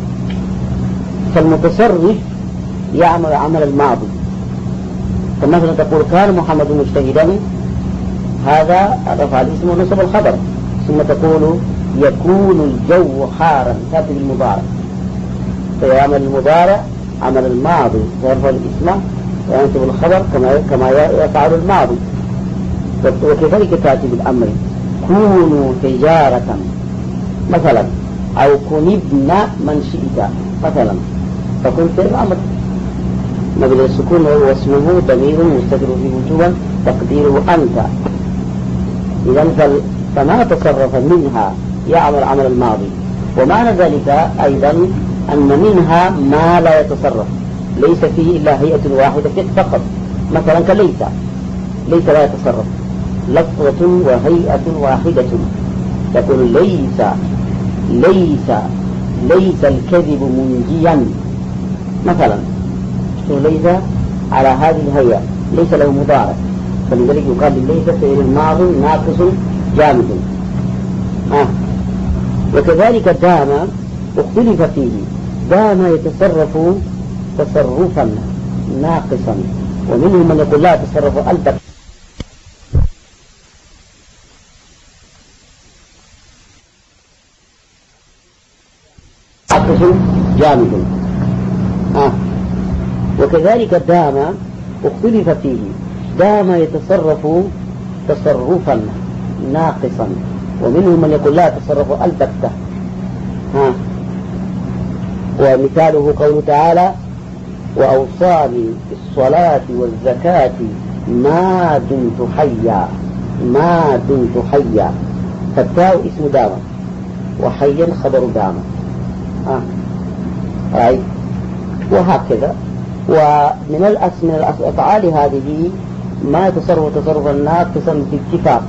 فالمتصرف يعمل عمل الماضي. فمثلا تقول كان محمد مجتهدا هذا رفع الاسم ونصب الخبر. ثم تقول يكون الجو حارا تأتي بالمضارع فيعمل المضارع عمل الماضي ويرفع الاسم وينصب الخبر كما كما يفعل الماضي. وكذلك تأتي بالأمر كونوا تجارة مثلا أو كن ابن من شئت مثلا فكن في الأمر مبني السكون وهو اسمه ضمير مستتر فيه وجوبا تقديره أنت. إذن فما تصرف منها يعمل عمل الماضي. ومعنى ذلك أيضا أن منها ما لا يتصرف ليس فيه إلا هيئة واحدة فقط مثلا كليس ليس لا يتصرف لفظة وهيئة واحدة. تقول ليس ليس ليس الكذب منجيا مثلا ليس على هذه الهيئة ليس له مضارع فلذلك يقال ليس فعل الماضي ناقص جامد. آه. وكذلك دام اختلف فيه. دام يتصرف تصرفا ناقصا ومنهم من يقول لا يتصرف البتة ناقص جامد. آه. وكذلك دام اختلف فيه. دام يتصرف تصرفا ناقصا ومنهم من يقول لا يتصرف البتة. ها ومثاله قوله تعالى وأوصاني بالصلاة والزكاة ما دمت حيا ما دمت حيا. فالتاء اسم دام وحيا خبر دام. ها أي وهكذا. ومن الأسماء الأفعال هذه ما يتصرف تصرفا ناقصا باتفاق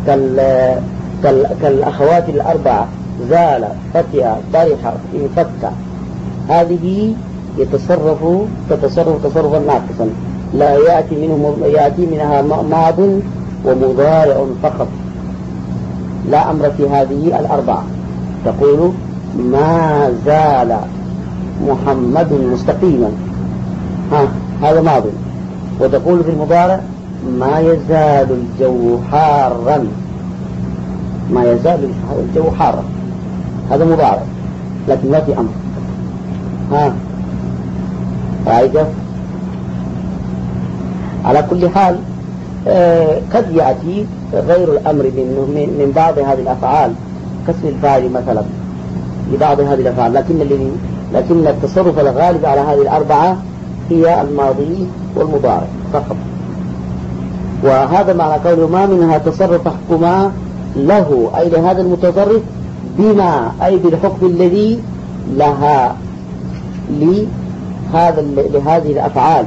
كالأخوات الأربعة زال فتئ طرح انفك. هذه يتصرف تتصرف تصرفا ناقصا لا يأتي منه يأتي منها ماض ومضارع فقط لا أمر في هذه الأربعة. تقول ما زال محمد مستقيما ها هذا ماضي. وتقول في المضارع ما يزال الجو حارا ما يزال الجو حارا هذا مضارع لكن ما في أمر. ها عايزة على كل حال آه قد يأتي غير الأمر من, من بعض هذه الأفعال كسر الفاعل مثلا لبعض هذه الأفعال، لكن الذي لكن التصرف الغالب على هذه الأربعة هي الماضي والمضارع فقط. وهذا معنى قوله ما منها تصرف حكما له أي لهذا المتصرف بما أي بالحكم الذي لها لهذا لهذه الأفعال،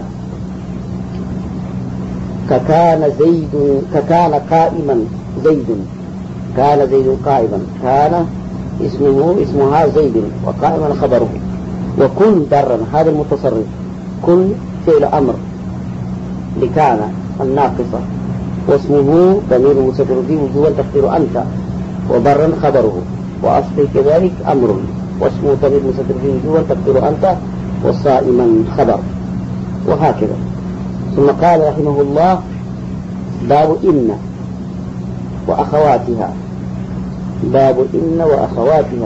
ككان زيد ككان قائما زيد، كان زيد قائما، كان اسمه اسمها زيد وقائما خبره. وكن برا هذا المتصرف، كن فعل أمر لكان الناقصة، واسمه ضمير مستتر فيه وجوبا تقدير أنت، وبرا خبره، وأصله كذلك أمر واسمه ضمير مستتر فيه وجوبا تقدير أنت، والصائما خبر، وهكذا. ثم قال رحمه الله باب إن وأخواتها، باب إن وأخواتها.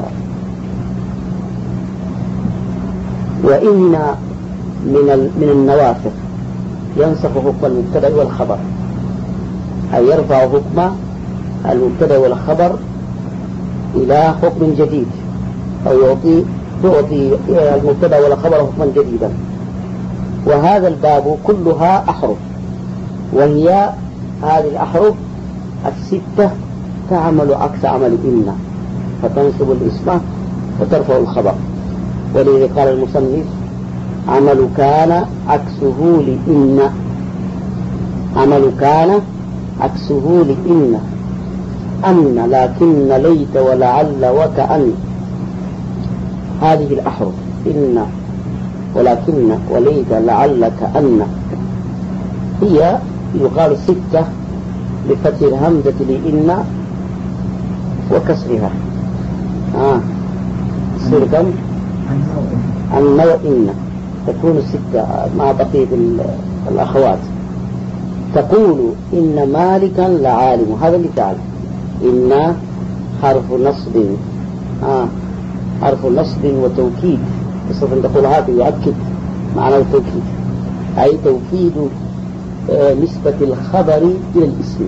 وإن من من النواسخ ينسخ حكم المبتدأ والخبر، أي يرفع حكم المبتدأ والخبر إلى حكم جديد، أو يعطي تعطي المبتدأ والخبر حكما جديدا. وهذا الباب كلها أحرف، وهي هذه الأحرف الستة تعمل عكس عمل إن، فتنصب الاسم وترفع الخبر. ولذلك قال المصنف عمل كان عكسه لإن، عمل كان عكسه لإن، أن لكن ليت ولعل وكأن. هذه الأحرف إن ولكن وليت لعل كأن هي يقال ستة بفتح الهمزة لإن وكسرها. آه. تصير كم؟ أن وإن تكون ستة مع بقية الأخوات. تقول إن مالكا لعالم، هذا مثال. إن حرف نصب، آه. حرف نصب وتوكيد، قصة أن تقول هذا يؤكد معنى التوكيد، أي توكيد آه نسبة الخبر إلى الاسم.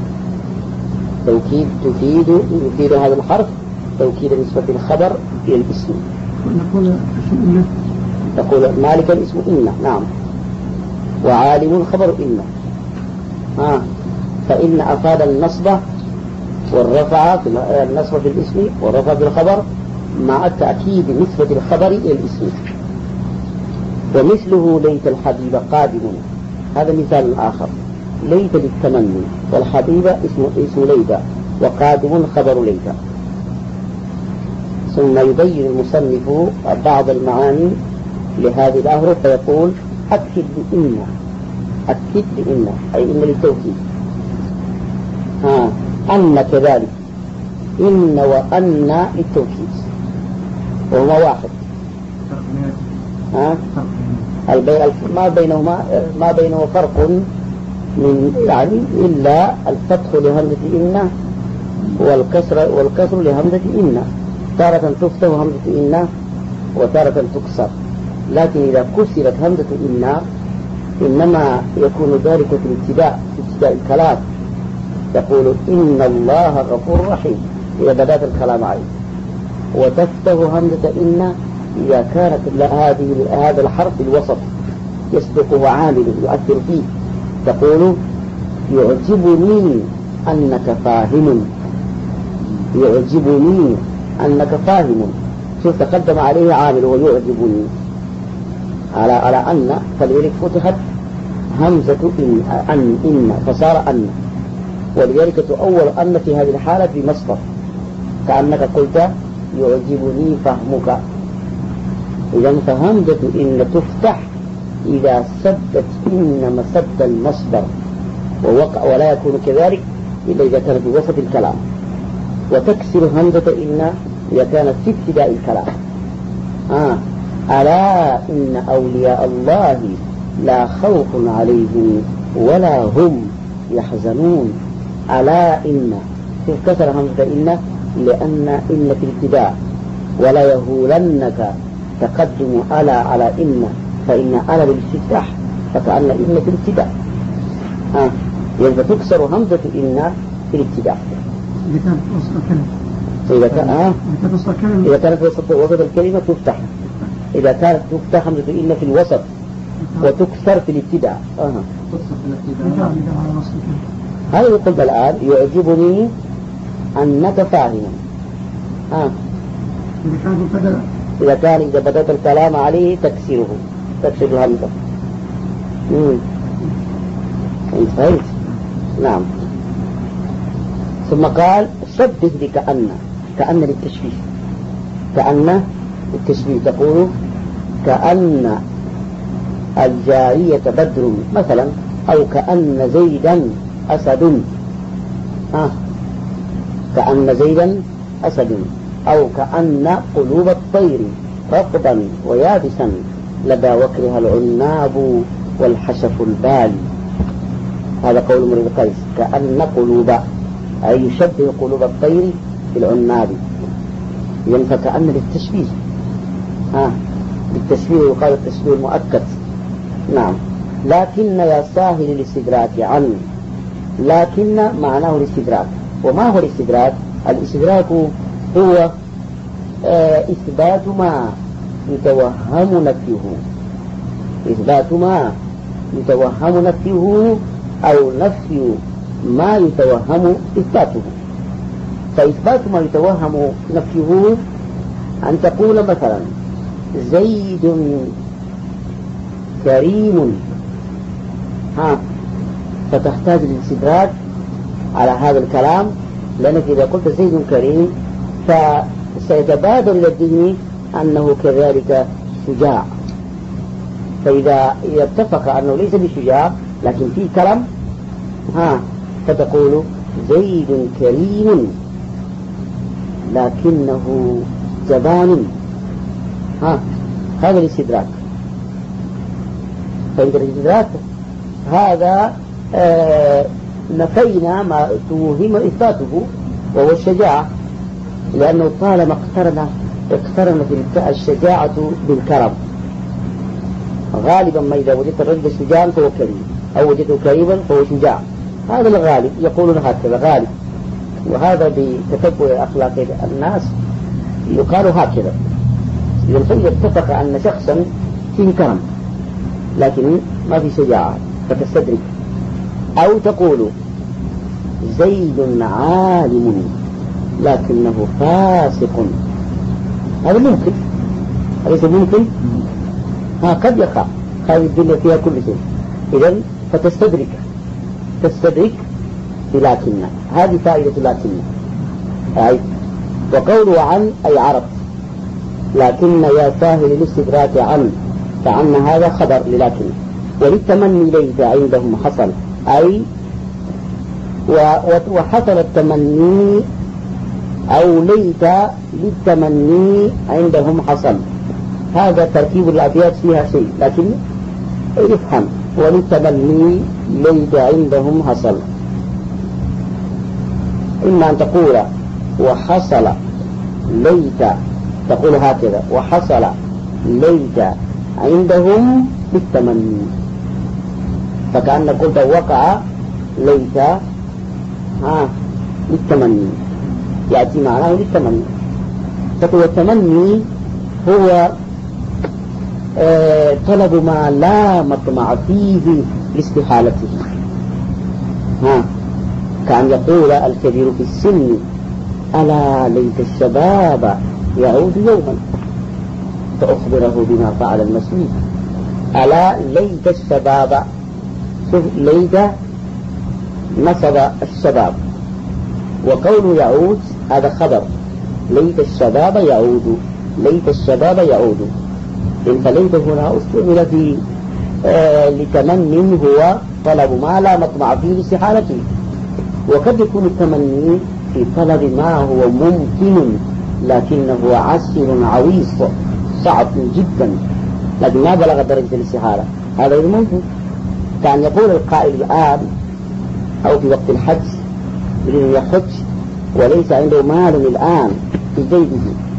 توكيد تفيد يفيد هذا الحرف توكيد نسبة الخبر إلى الاسم. نقول اسم تقول مالكا اسم إن، نعم، وعالم خبر إن. آه. فإن أفاد النصب والرفع في النصب في الاسم والرفع في الخبر مع تأكيد نسبة الخبر إلى الاسم. ومثله ليت الحبيب قادم، هذا مثال آخر. ليت للتمني، والحبيب اسم اسم ليت، وقادم خبر ليت. ثم يبين المصنف بعض المعاني لهذه الأحرف فيقول أكد بإن، أكد بإن أي إن للتوكيد. ها أن كذلك، إن وأن للتوكيد، وهما واحد. ها ما بينهما ما بينهما فرق من يعني إلا الفتح لهمزة إن والكسر والكسر لهمزة إن، تارة تفتح همزة إن وتارة تكسر. لكن إذا كسرت همزة إن إنما يكون ذلك في الابتداء في ابتداء الكلام، يقول إن الله غفور رحيم إذا بدأت الكلام عليه، وتفتح همزة إن إذا كانت هذه هذا الحرف الوسط يسبقه عامل يؤثر فيه، تقول يعجبني أنك فاهم، يعجبني أنك فاهم. شوف تقدم عليه عامل ويعجبني على على أن، فلذلك فتحت همزة إن أن إن فصار أن، ولذلك تؤول أن في هذه الحالة بمصدر، كأنك قلت يعجبني فهمك. إذا فهمزة إن تفتح إذا سدت إن مسد المصدر، ووقع ولا يكون كذلك إلا إذا كان في وسط الكلام، وتكسر همزة إن إذا كانت في ابتداء الكلام. آه. ألا إن أولياء الله لا خوف عليهم ولا هم يحزنون. ألا إن كسر همزة إن لأن إن في الابتداء ولا يهولنك تقدم ألا على إن، فإن ألا للاستفتاح، فكأن إن في الابتداء. آه. يبقى تكسر همزة إن في الابتداء إذا كانت وسط الكلمة. إذا كان آه إذا كانت وسط الكلمة إذا كانت وسط وسط الكلمة تفتح، إذا كانت تفتح همزة إن في الوسط وتكسر في الابتداء. آه. إذا على وسط الكلمة. هذا يقول الآن يعجبني أنك فاهم. آه. إذا كان مبتدأ إذا كان إذا بدأت الكلام عليه تكسره، تكسر الهمزة. امم فهمت؟ نعم. ثم قال شبه بكأن، كأن للتشبيه، كأن للتشبيه، تقول كأن الجارية بدر مثلا، أو كأن زيدا أسد. آه. كأن زيدا أسد، أو كأن قلوب الطير رطبا ويابسا لدى وكرها العناب والحشف البالي. هذا قول امرئ القيس، كأن قلوب أي يشبه قلوب الطير بالعناب، يعني فكأن للتشبيه. ها آه. للتشبيه يقال التشبيه المؤكد. نعم. لكن يا ساهل الاستدراك عن، لكن معناه الاستدراك. وما هو الاستدراك؟ الاستدراك هو آه إثبات ما يتوهم نفيه، إثبات ما يتوهم نفيه أو نفي ما يتوهم إثباته. فإثبات ما يتوهم نفيه أن تقول مثلا زيد كريم، ها، فتحتاج للاستدراك على هذا الكلام، لأنك إذا قلت زيد كريم فسيتبادر إلى الذهن أنه كذلك شجاع، فإذا اتفق أنه ليس بشجاع لكن فيه كرم، ها، فتقول زيد كريم لكنه جبان، ها، هذا الاستدراك. فإذا الاستدراك هذا آه نفينا ما توهم إثباته وهو الشجاعة، لأنه طالما اقترن اقترنت الشجاعة بالكرم. غالبا ما إذا وجدت الرجل شجاعا فهو كريم، أو وجدته كريما فهو شجاع، هذا الغالب، يقولون هكذا غالب، وهذا بتتبع أخلاق الناس يقال هكذا. إذا اتفق أن شخصا فيه كرم لكن ما في شجاعة فتستدرك، أو تقول زيد عالم لكنه فاسق، هذا ممكن، أليس ممكن؟ ها، قد يقع، هذه الدنيا فيها كل شيء. إذن فتستدرك، تستدرك بلكن، هذه فائدة لكن. أي وقوله عن أي عرف، لكن يا ساهل الاستدراك عن، فعن هذا خبر للكن، وللتمني ليس عندهم حصل، أي وحصل التمني أو ليت للتمني عندهم حصل. هذا تركيب الأبيات فيها شيء، لكن افهم، وللتمني ليت عندهم حصل. إما أن تقول وحصل ليت، تقول هكذا وحصل ليت عندهم بالتمني، فكأن قلت وقع ليت ها للتمني، يأتي معناه للتمني. تقول التمني هو آه طلب ما لا مطمع فيه لاستحالته، ها، كأن يقول الكبير في السن ألا ليت الشباب يعود يوما فأخبره بما فعل المسلم. ألا ليت الشباب، شوف ليت نصب الشباب، وقوله يعود هذا خبر، ليت الشباب يعود، ليت الشباب يعود. فليت هنا استعمل في آه لتمن هو طلب ما لا مطمع فيه لاستحالته، وقد يكون التمني في طلب ما هو ممكن لكنه عسر عويص صعب جدا لكن ما بلغ درجة الاستحالة، هذا غير ممكن. كان يقول القائل الآن أو في وقت الحج يريد أن يحج وليس عنده مال الآن في جيبه،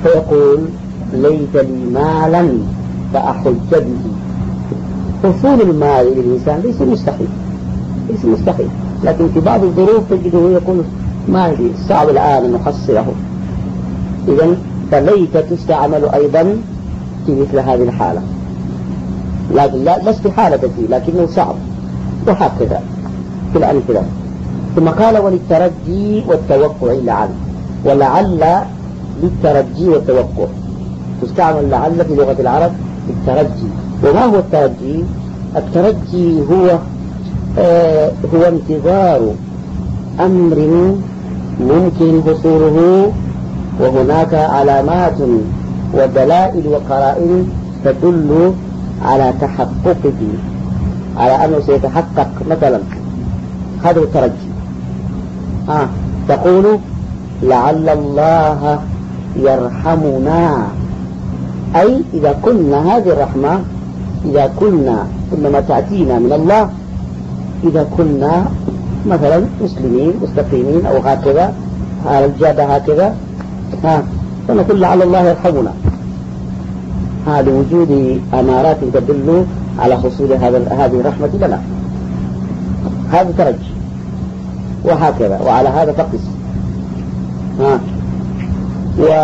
فيقول ليت لي مالا فأحج به. حصول المال للإنسان ليس مستحيل، ليس مستحيل، لكن في بعض الظروف تجده يقول ما يجي صعب الآن أن نحصله. إذن فليت تستعمل أيضا في مثل هذه الحالة، لكن لا لست حالة فيه لكنه صعب، وهكذا في الأمثلة. ثم قال وللترجي والتوقع لعل، ولعل للترجي والتوقع، تستعمل لعل في لغة العرب للترجي. وما هو الترجي؟ الترجي هو آه هو انتظار أمر ممكن حصوله، وهناك علامات ودلائل وقرائن تدل على تحققه، على أنه سيتحقق. مثلا هذا الترجي، آه تقول لعل الله يرحمنا، أي إذا كنا هذه الرحمة إذا كنا إنما تأتينا من الله إذا كنا مثلا مسلمين مستقيمين أو هكذا على الجادة هكذا، ها فنقول لعل الله يرحمنا، هذا وجود أمارات تدل على حصول هذا هذه الرحمة لنا، هذا ترجي. وهكذا وعلى هذا فقس. ها و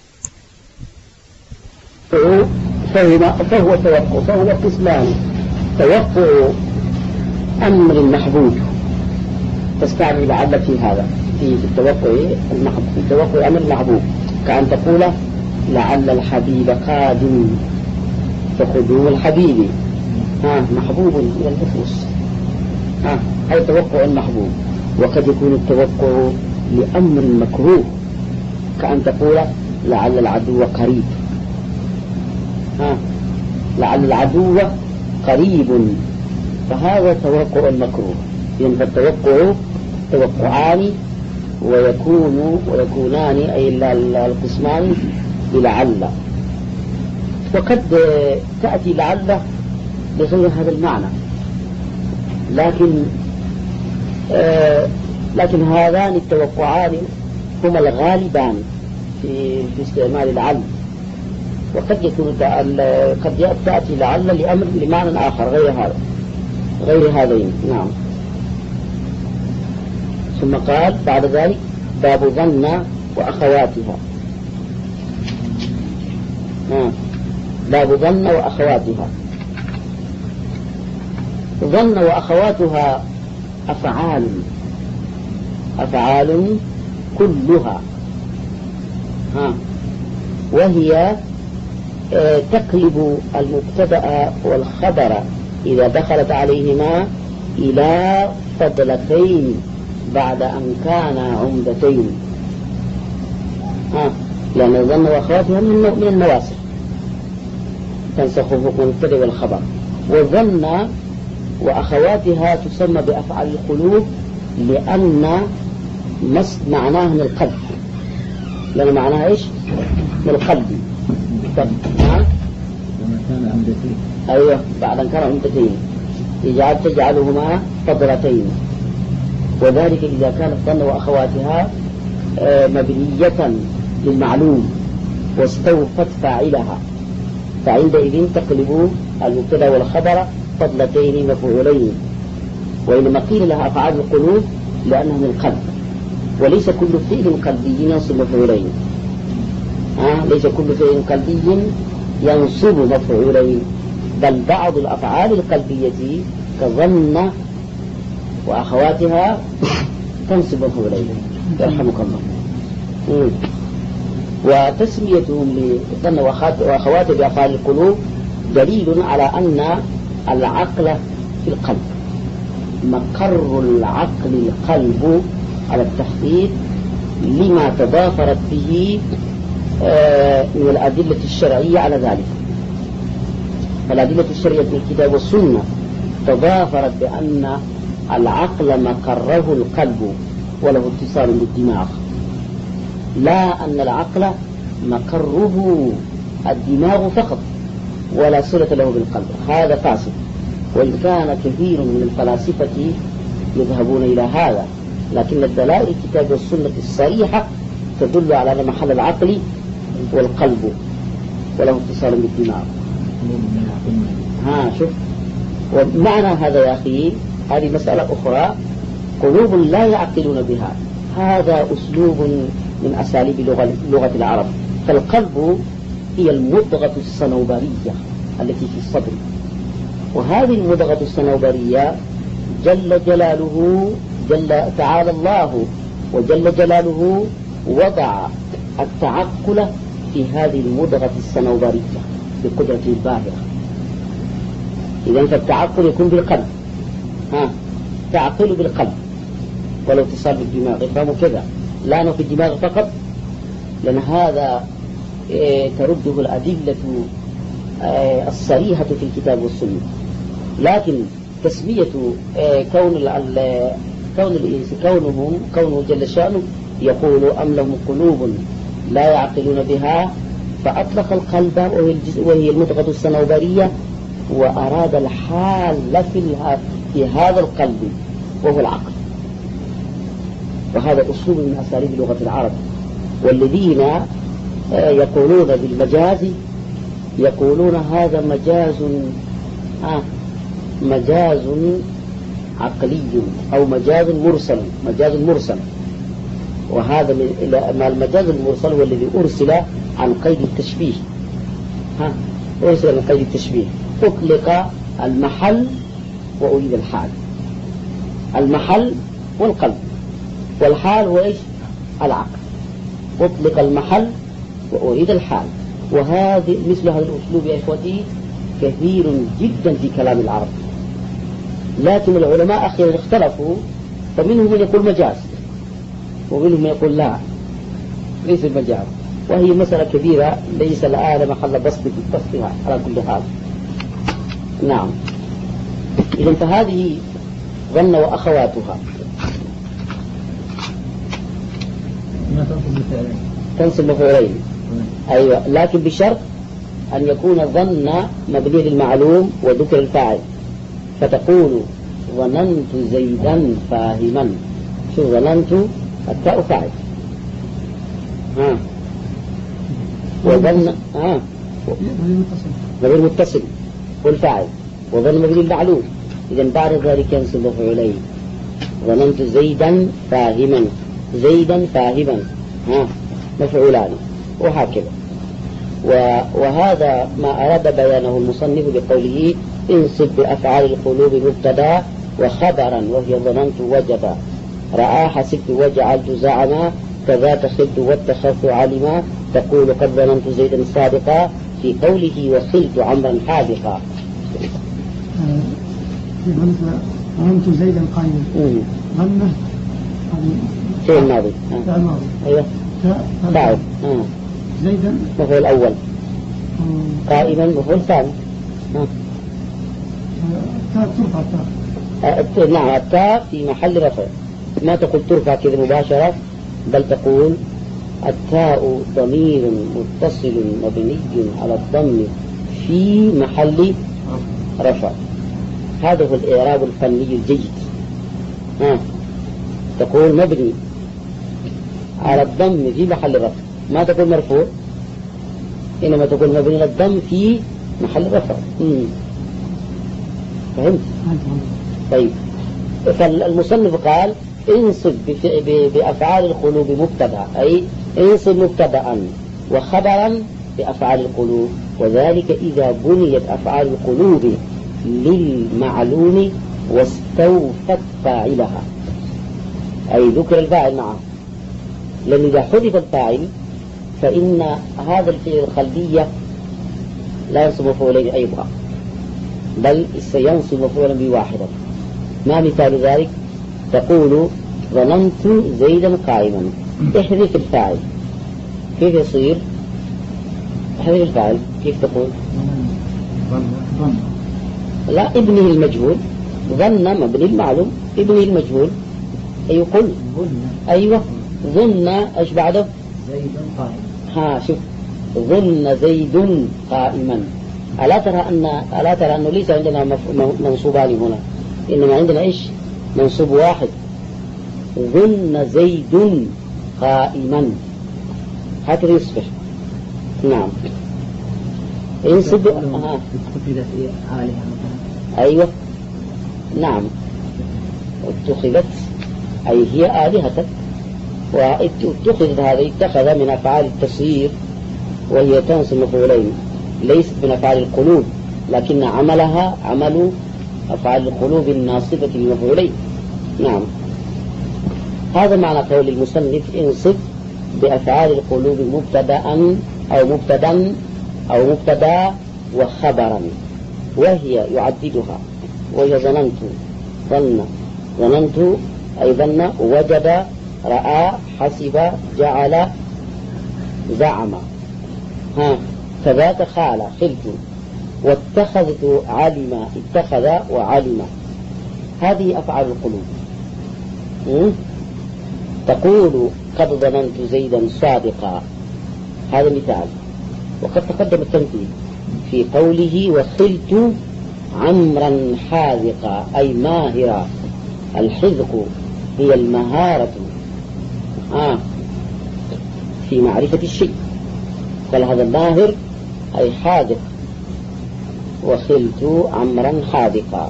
فهو توقع، فهو قسمان: توقع أمر محبوب تستعمل لعل في هذا في التوقع المحبوب، في توقع أمر محبوب، كأن تقول لعل الحبيب قادم فخذوه الحبيب، ها محبوب إلى النفوس، ها هذا توقع محبوب. وقد يكون التوقع لأمر مكروه، كأن تقول لعل العدو قريب، ها لعل العدو قريب، فهذا توقع مكروه. إذن فالتوقع توقعان ويكون ويكونان أي القسمان بلعل. وقد تأتي لعل بغير هذا المعنى، لكن آه لكن هذان التوقعان هما الغالبان في, في استعمال العل. وقد يكون قد تأتي لعل لأمر لمعنى آخر غير هذا غير هذين. نعم. ثم قال بعد ذلك باب ظن وأخواتها. آه. باب ظن وأخواتها. ظن وأخواتها أفعال أفعال كلها، ها وهي آه تقلب المبتدأ والخبر إذا دخلت عليهما إلى فضلتين بعد أن كان عمدتين، ها لأن ظن وأخواتها من النواسخ تنسخ حكم المبتدأ والخبر. وظن وأخواتها تسمى بأفعال القلوب لأن مس معناه من القلب، لأن معناها إيش؟ من القلب. لما كان عمدتين، أيوة بعد أن كان عمدتين يجعل تجعلهما فضلتين، وذلك إذا كانت ظن وأخواتها مبنية للمعلوم واستوفت فاعلها، فعندئذ تقلب المبتدأ والخبر فضلتين مفعولين. وإنما قيل لها أفعال القلوب لأنها من القلب، وليس كل فعل قلبي ينصب مفعولين، آه ليس كل فعل قلبي ينصب مفعولين، بل بعض الأفعال القلبية كظن وأخواتها تنصب مفعولين. يرحمك الله. وتسميتهم لظن وأخواتها بأفعال القلوب دليل على أن العقل في القلب، مقر العقل القلب على التحديد لما تضافرت به من الأدلة الشرعية على ذلك. فالأدلة الشرعية من الكتاب والسنة تضافرت بأن العقل مقره القلب وله اتصال بالدماغ، لا أن العقل مقره الدماغ فقط ولا صلة له بالقلب، هذا فاسد. وإن كان كثير من الفلاسفة يذهبون إلى هذا، لكن الدلائل الكتاب والسنة الصريحة تدل على أن محل العقل والقلب وله اتصال بالدماغ. ها شوف، ومعنى هذا يا أخي هذه مسألة أخرى، قلوب لا يعقلون بها، هذا أسلوب من أساليب لغة, لغة العرب. فالقلب هي المضغة الصنوبرية التي في الصدر، وهذه المضغة الصنوبرية جل جلاله جل تعالى الله وجل جلاله وضع التعقل في هذه المضغة الصنوبرية بقدرته الباهرة. إذن فالتعقل يكون بالقلب، ها تعقل بالقلب ولو اتصال بالدماغ، يفهموا كذا، لا أنه في الدماغ فقط، لأن هذا إيه ترده الأدلة إيه الصريحة في الكتاب والسنة. لكن تسمية إيه كون كون كونهم كونه جل شأنه يقول أم لهم قلوب لا يعقلون بها، فأطلق القلب وهي المضغة الصنوبرية، وأراد الحال في هذا القلب وهو العقل. وهذا أسلوب من أساليب لغة العرب. والذين يقولون بالمجاز يقولون هذا مجاز آه مجاز عقلي أو مجاز مرسل، مجاز مرسل. وهذا ما المجاز المرسل هو الذي أرسل عن قيد التشبيه، ها أرسل عن قيد التشبيه، أطلق المحل وأريد الحال. المحل والقلب، والحال هو إيش؟ العقل. أطلق المحل وأريد الحال. وهذا مثل هذا الأسلوب يا إخوتي كثير جدا في كلام العرب، لكن العلماء أخيرا اختلفوا، فمنهم من يقول مجاز ومنهم من يقول لا ليس المجاز، وهي مسألة كبيرة ليس الآن محل بسط بسطها على كل حال. نعم. إذن فهذه ظن وأخواتها تنصب مفعولين، أيوة، لكن بشرط أن يكون ظن مبني للمعلوم وذكر الفاعل، فتقول ظننت زيدا فاهما. شو ظننت؟ التاء فاعل، ها وظن ها مبني متصل والفاعل، وظن مبني للمعلوم. إذن بعد ذلك ينصب مفعولين، ظننت زيدا فاهما، زيدا فاهما، ها مفعولان، وهكذا. وهذا ما أراد بيانه المصنف بقوله انصب بأفعال القلوب مبتدا وخبرا، وهي ظننت وجبا، رأى حسبت وجعلت زعما، كذا تخلت واتخذت علما، تقول قد ظننت زيدا صادقا، في قوله وخلت عمرا حاذقا. ظننت زيدا قائما، ظنه في الماضي، في الماضي، ايوه فاعل، زيدا مفعول الأول، قائما مفعول ثاني. ترفع التاء، نعم التاء في محل رفع، ما تقول ترفع كذا مباشرة، بل تقول التاء ضمير متصل مبني على الضم في محل رفع. هذا هو الإعراب الفني الجيد. ها تقول مبني على الضم في محل رفع، ما تقول مرفوع، إنما تقول مبني على الضم في محل رفع. مم. فهمت؟ طيب، فالمصنف قال انصب بأفعال القلوب مبتدا، أي انصب مبتدا وخبرا بأفعال القلوب، وذلك إذا بنيت أفعال القلوب للمعلوم واستوفت فاعلها، أي ذكر الفاعل معه. لأن إذا حذف الفاعل فإن هذا الفعل الخلدية لا ينصب مفعولين أيضا، بل سينصب مفعولا بواحدة. ما مثال ذلك؟ تقول ظننت زيدا قائما، احذف الفاعل، كيف يصير؟ احذف الفاعل كيف تقول؟ لا، ابنه المجهول، ظن مبني المعلوم، ابنه المجهول، أي قل أيوة ظن ايش بعده؟ زيد قائما. ها شوف، ظن زيد قائما. ألا ترى أن ألا ترى أنه ليس عندنا منصوبان هنا، إنما عندنا إيش؟ منصوب واحد، ظن زيد قائما، هكذا يصبح. نعم. انسب آه. اتخذت آلهة مثلا. أيوة نعم، اتخذت أي هي آلهة، واتخذت هذه اتخذ من أفعال التصوير، وهي تنصب مفعولين، ليست من أفعال القلوب، لكن عملها عمل أفعال القلوب الناصبة للمفعولين. نعم، هذا معنى قول المصنف انصب بأفعال القلوب مبتدأ أو مبتدا أو مبتدا وخبرا، وهي يعددها، وهي ظننت ظن ظننت أي ظن، وجد رأى حسب جعل زعم، ها كذاك خال خلت، واتخذت علم اتخذ وعلم. هذه أفعال القلوب. تقول قد ظننت زيدا صادقا، هذا مثال. وقد تقدم التمثيل في قوله وخلت عمرا حاذقا أي ماهرا. الحذق هي المهارة آه في معرفة الشيء، قال هذا الماهر أي حاذق. وخلت عمرا حاذقا،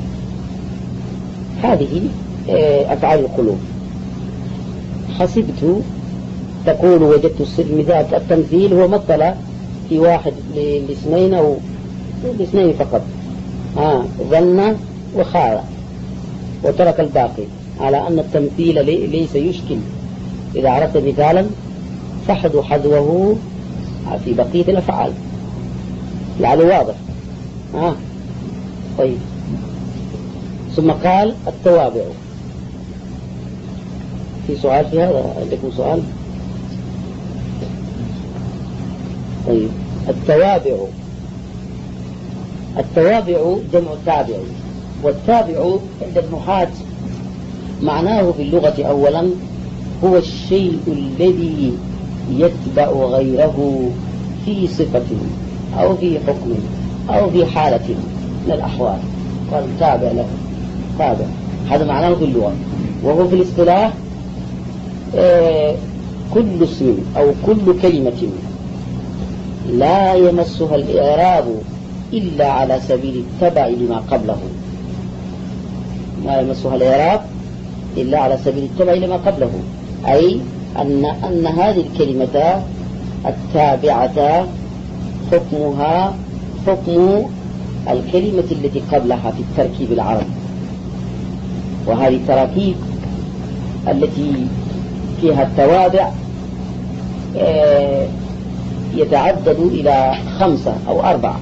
هذه أفعال القلوب. حسبت تقول وجدت السر، مثال التمثيل هو مثل في واحد لاسمين أو لاسمين فقط، آه ظن وخال، وترك الباقي، على أن التمثيل ليس يشكل. إذا عرفت مثالا فحذو حذوه في بقية الأفعال، لعله واضح. آه. طيب، ثم قال التوابع. في سؤال في هذا؟ عندكم سؤال؟ طيب، التوابع. التوابع جمع تابع، والتابع عند النحاة معناه في اللغة أولا هو الشيء الذي يتبع غيره في صفة أو في حكم أو في حالة من الأحوال، قال تابع له تابع، هذا معناه في اللغة. وهو في الاصطلاح آه كل اسم أو كل كلمة لا يمسها الإعراب إلا على سبيل التبع لما قبله، لا يمسها الإعراب إلا على سبيل التبع لما قبله، أي أن أن هذه الكلمة التابعة حكمها حكم الكلمة التي قبلها في التركيب العربي. وهذه التراكيب التي فيها التوابع يتعدد إلى خمسة أو أربعة،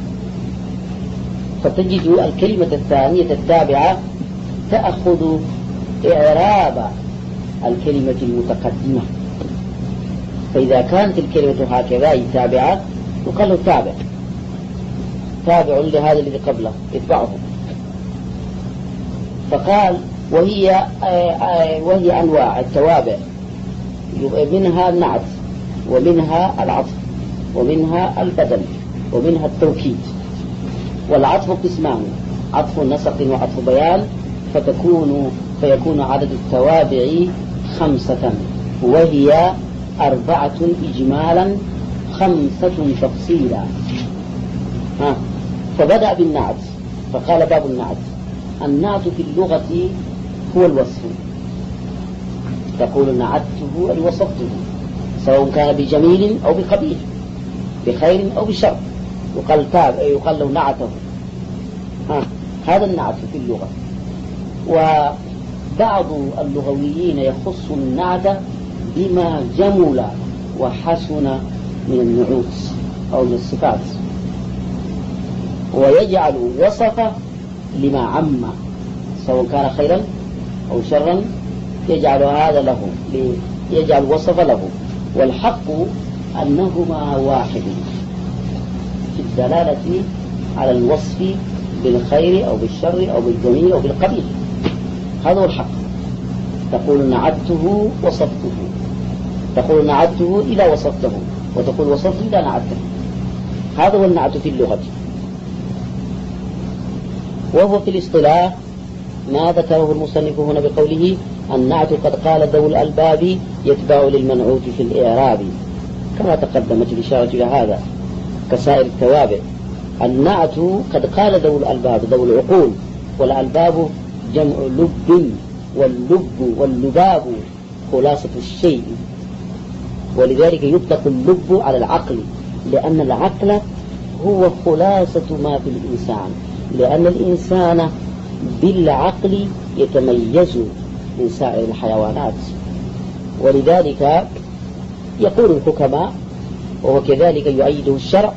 فتجد الكلمة الثانية التابعة تأخذ إعراب الكلمة المتقدمة، فإذا كانت الكلمة هكذا تابعة يقال له تابع تابع لهذا الذي قبله يتبعه. فقال وهي وهي أنواع التوابع، منها النعت، ومنها العطف، ومنها البدل، ومنها التوكيد. والعطف قسمان، عطف نسق وعطف بيان، فتكون فيكون عدد التوابع خمسة، وهي أربعة إجمالا خمسة تفصيلا. ها فبدأ بالنعت، فقال باب النعت. النعت في اللغة هو الوصف، تقول نعته أي وصفته، سواء كان بجميل أو بقبيح، بخير أو بشر، يقال تاب يقال له نعته. ها هذا النعت في اللغة. وبعض اللغويين يخص النعت بما جمل وحسن من النعوت أو من الصفات، ويجعل وصفه لما عم، سواء كان خيرا أو شرا يجعل هذا له، يجعل وصف له. والحق أنهما واحد في الدلالة على الوصف بالخير أو بالشر أو بالجميل أو بالقبيح، هذا هو الحق. تقول نعته وصفته، تقول نعته إلى وصفته، وتقول وصفته إلى نعته، هذا هو النعت في اللغة. وهو في الاصطلاح ما ذكره المصنف هنا بقوله النعت قد قال ذو الألباب يتبع للمنعوت في الإعراب. كما تقدمت الإشارة إلى هذا كسائر التوابع. النعت قد قال ذو الألباب ذو العقول، والألباب جمع لب، واللب واللباب خلاصة الشيء، ولذلك يطلق اللب على العقل، لأن العقل هو خلاصة ما في الإنسان، لأن الإنسان بالعقل يتميز من سائر الحيوانات. ولذلك يقول الحكماء، وكذلك يؤيده الشرع،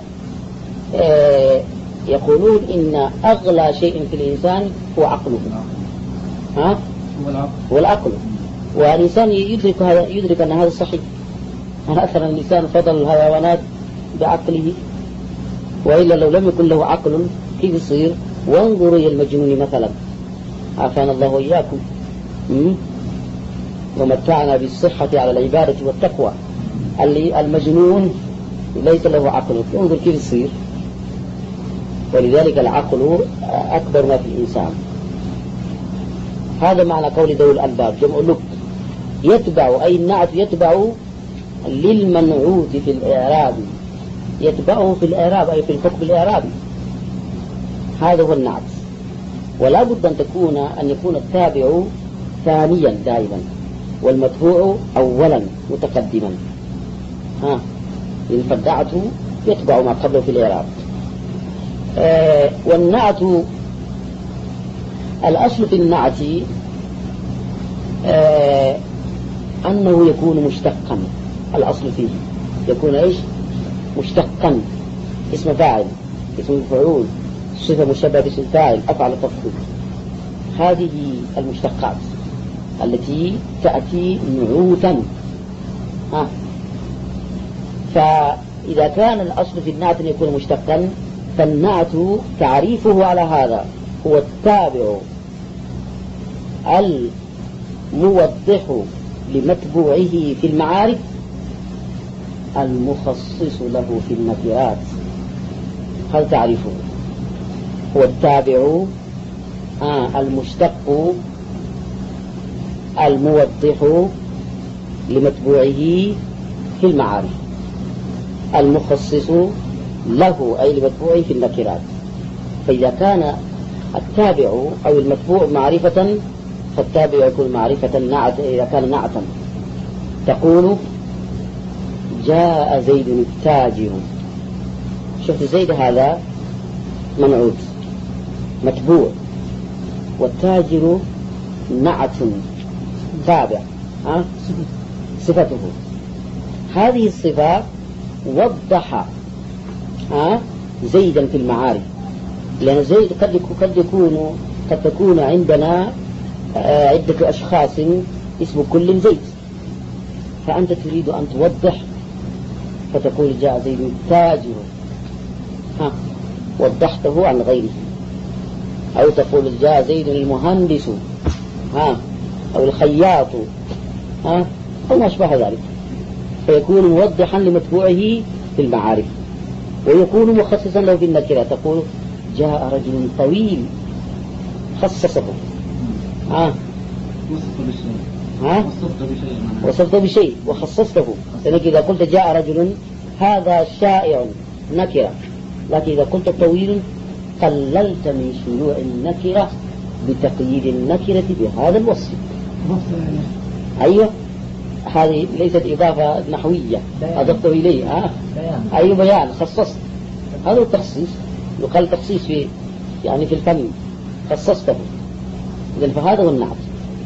يقولون إن أغلى شيء في الإنسان هو عقله، ها؟ هو العقل. والإنسان يدرك هذا، يدرك أن هذا صحيح. أثر الإنسان فضل الحيوانات بعقله، وإلا لو لم يكن له عقل كيف يصير؟ وانظروا إلى المجنون مثلا، عافانا الله وإياكم، ومتعنا بالصحة على العبادة والتقوى. اللي المجنون ليس له عقل، انظر كيف يصير. ولذلك العقل أكبر ما في الإنسان. هذا معنى قول ذوي الألباب جمع لب. يتبع أي النعت يتبع للمنعوت في الإعراب، يتبعه في الإعراب أي في الحكم الإعرابي. هذا هو النعت. ولا بد أن تكون أن يكون التابع ثانيا دائما، والمتبوع أولا متقدما. ها، الفدعة يتبع ما قبله في الإعراب. آه والنعت الأصل في النعت آه أنه يكون مشتقا. الأصل فيه يكون إيش؟ مشتقا، اسم فاعل، اسم مفعول، صفة مشبهة باسم فاعل، أفعل تفضل. هذه المشتقات التي تأتي نعوتا. ها، فإذا كان الأصل في النعت أن يكون مشتقا، فالنعت تعريفه على هذا هو التابع الموضح لمتبوعه في المعارف، المخصص له في النكرات. هل تعرفه؟ هو التابع آه المشتق الموضح لمتبوعه في المعارف، المخصص له أي لمتبوعه في النكرات. فإذا كان التابع أو المتبوع معرفة، فالتابع يكون معرفة نعت. إذا كان نعتا تقول جاء زيد التاجر. شفت زيد هذا منعوت متبوع، والتاجر نعت تابع، ها؟ صفته. هذه الصفة وضح ها زيدا في المعارف، لأن زيد قد قد يكون قد تكون عندنا عدة أشخاص اسم كل زيد، فأنت تريد أن توضح فتقول جاء زيد التاجر، ها وضحته عن غيره. أو تقول جاء زيد المهندس، ها أو الخياط، ها أو ما أشبه ذلك، فيكون موضحا لمتبوعه في المعارف، ويكون مخصصا له في النكرة. تقول جاء رجل طويل، خصصه، ها ها وصفته بشيء وخصصته. لأنك إذا قلت جاء رجل هذا شائع نكرة، لكن إذا قلت طويل قللت من شيوع النكرة بتقييد النكرة بهذا الوصف. أيوة، هذه ليست إضافة نحوية أضفته إليه، ها أي أيوة بيان، خصصت. هذا التخصيص، يقال تخصيص في يعني في الفن، خصصته. إذن فهذا هو النعت.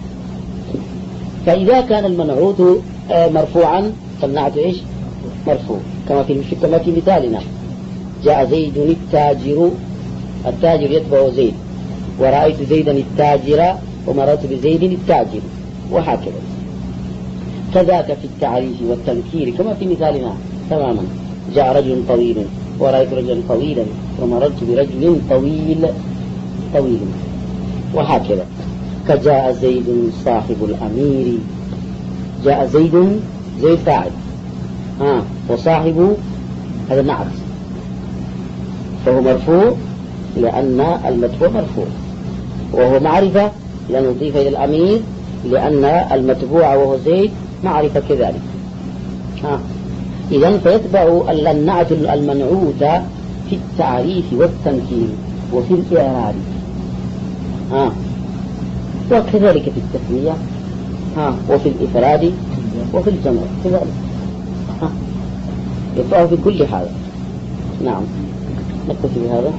فإذا كان المنعوت مرفوعا فالنعت إيش؟ مرفوع، كما في كما في مثالنا جاء زيد التاجر، التاجر يتبع زيد، ورأيت زيدا التاجر ومررت بزيد التاجر، وهكذا. كذاك في التعريف والتنكير كما في مثالنا تماما، جاء رجل طويل ورأيت رجلا طويلا ومررت برجل طويل طويل، وهكذا. كجاء زيد صاحب الأمير، جاء زيد زيد فاعل، ها وصاحب هذا نعت، فهو مرفوع لأن المتبوع مرفوع، وهو معرفة لأن نضيف إلى الأمير لأن المتبوع وهو زيد معرفة كذلك. ها إذن فيتبع النعت المنعوت في التعريف والتنكير وفي الإعراب ها وكذلك في التثنية ها وفي الإفراد وفي الجمع كذلك ها يتبع في كل هذا. نعم نكتفي بهذا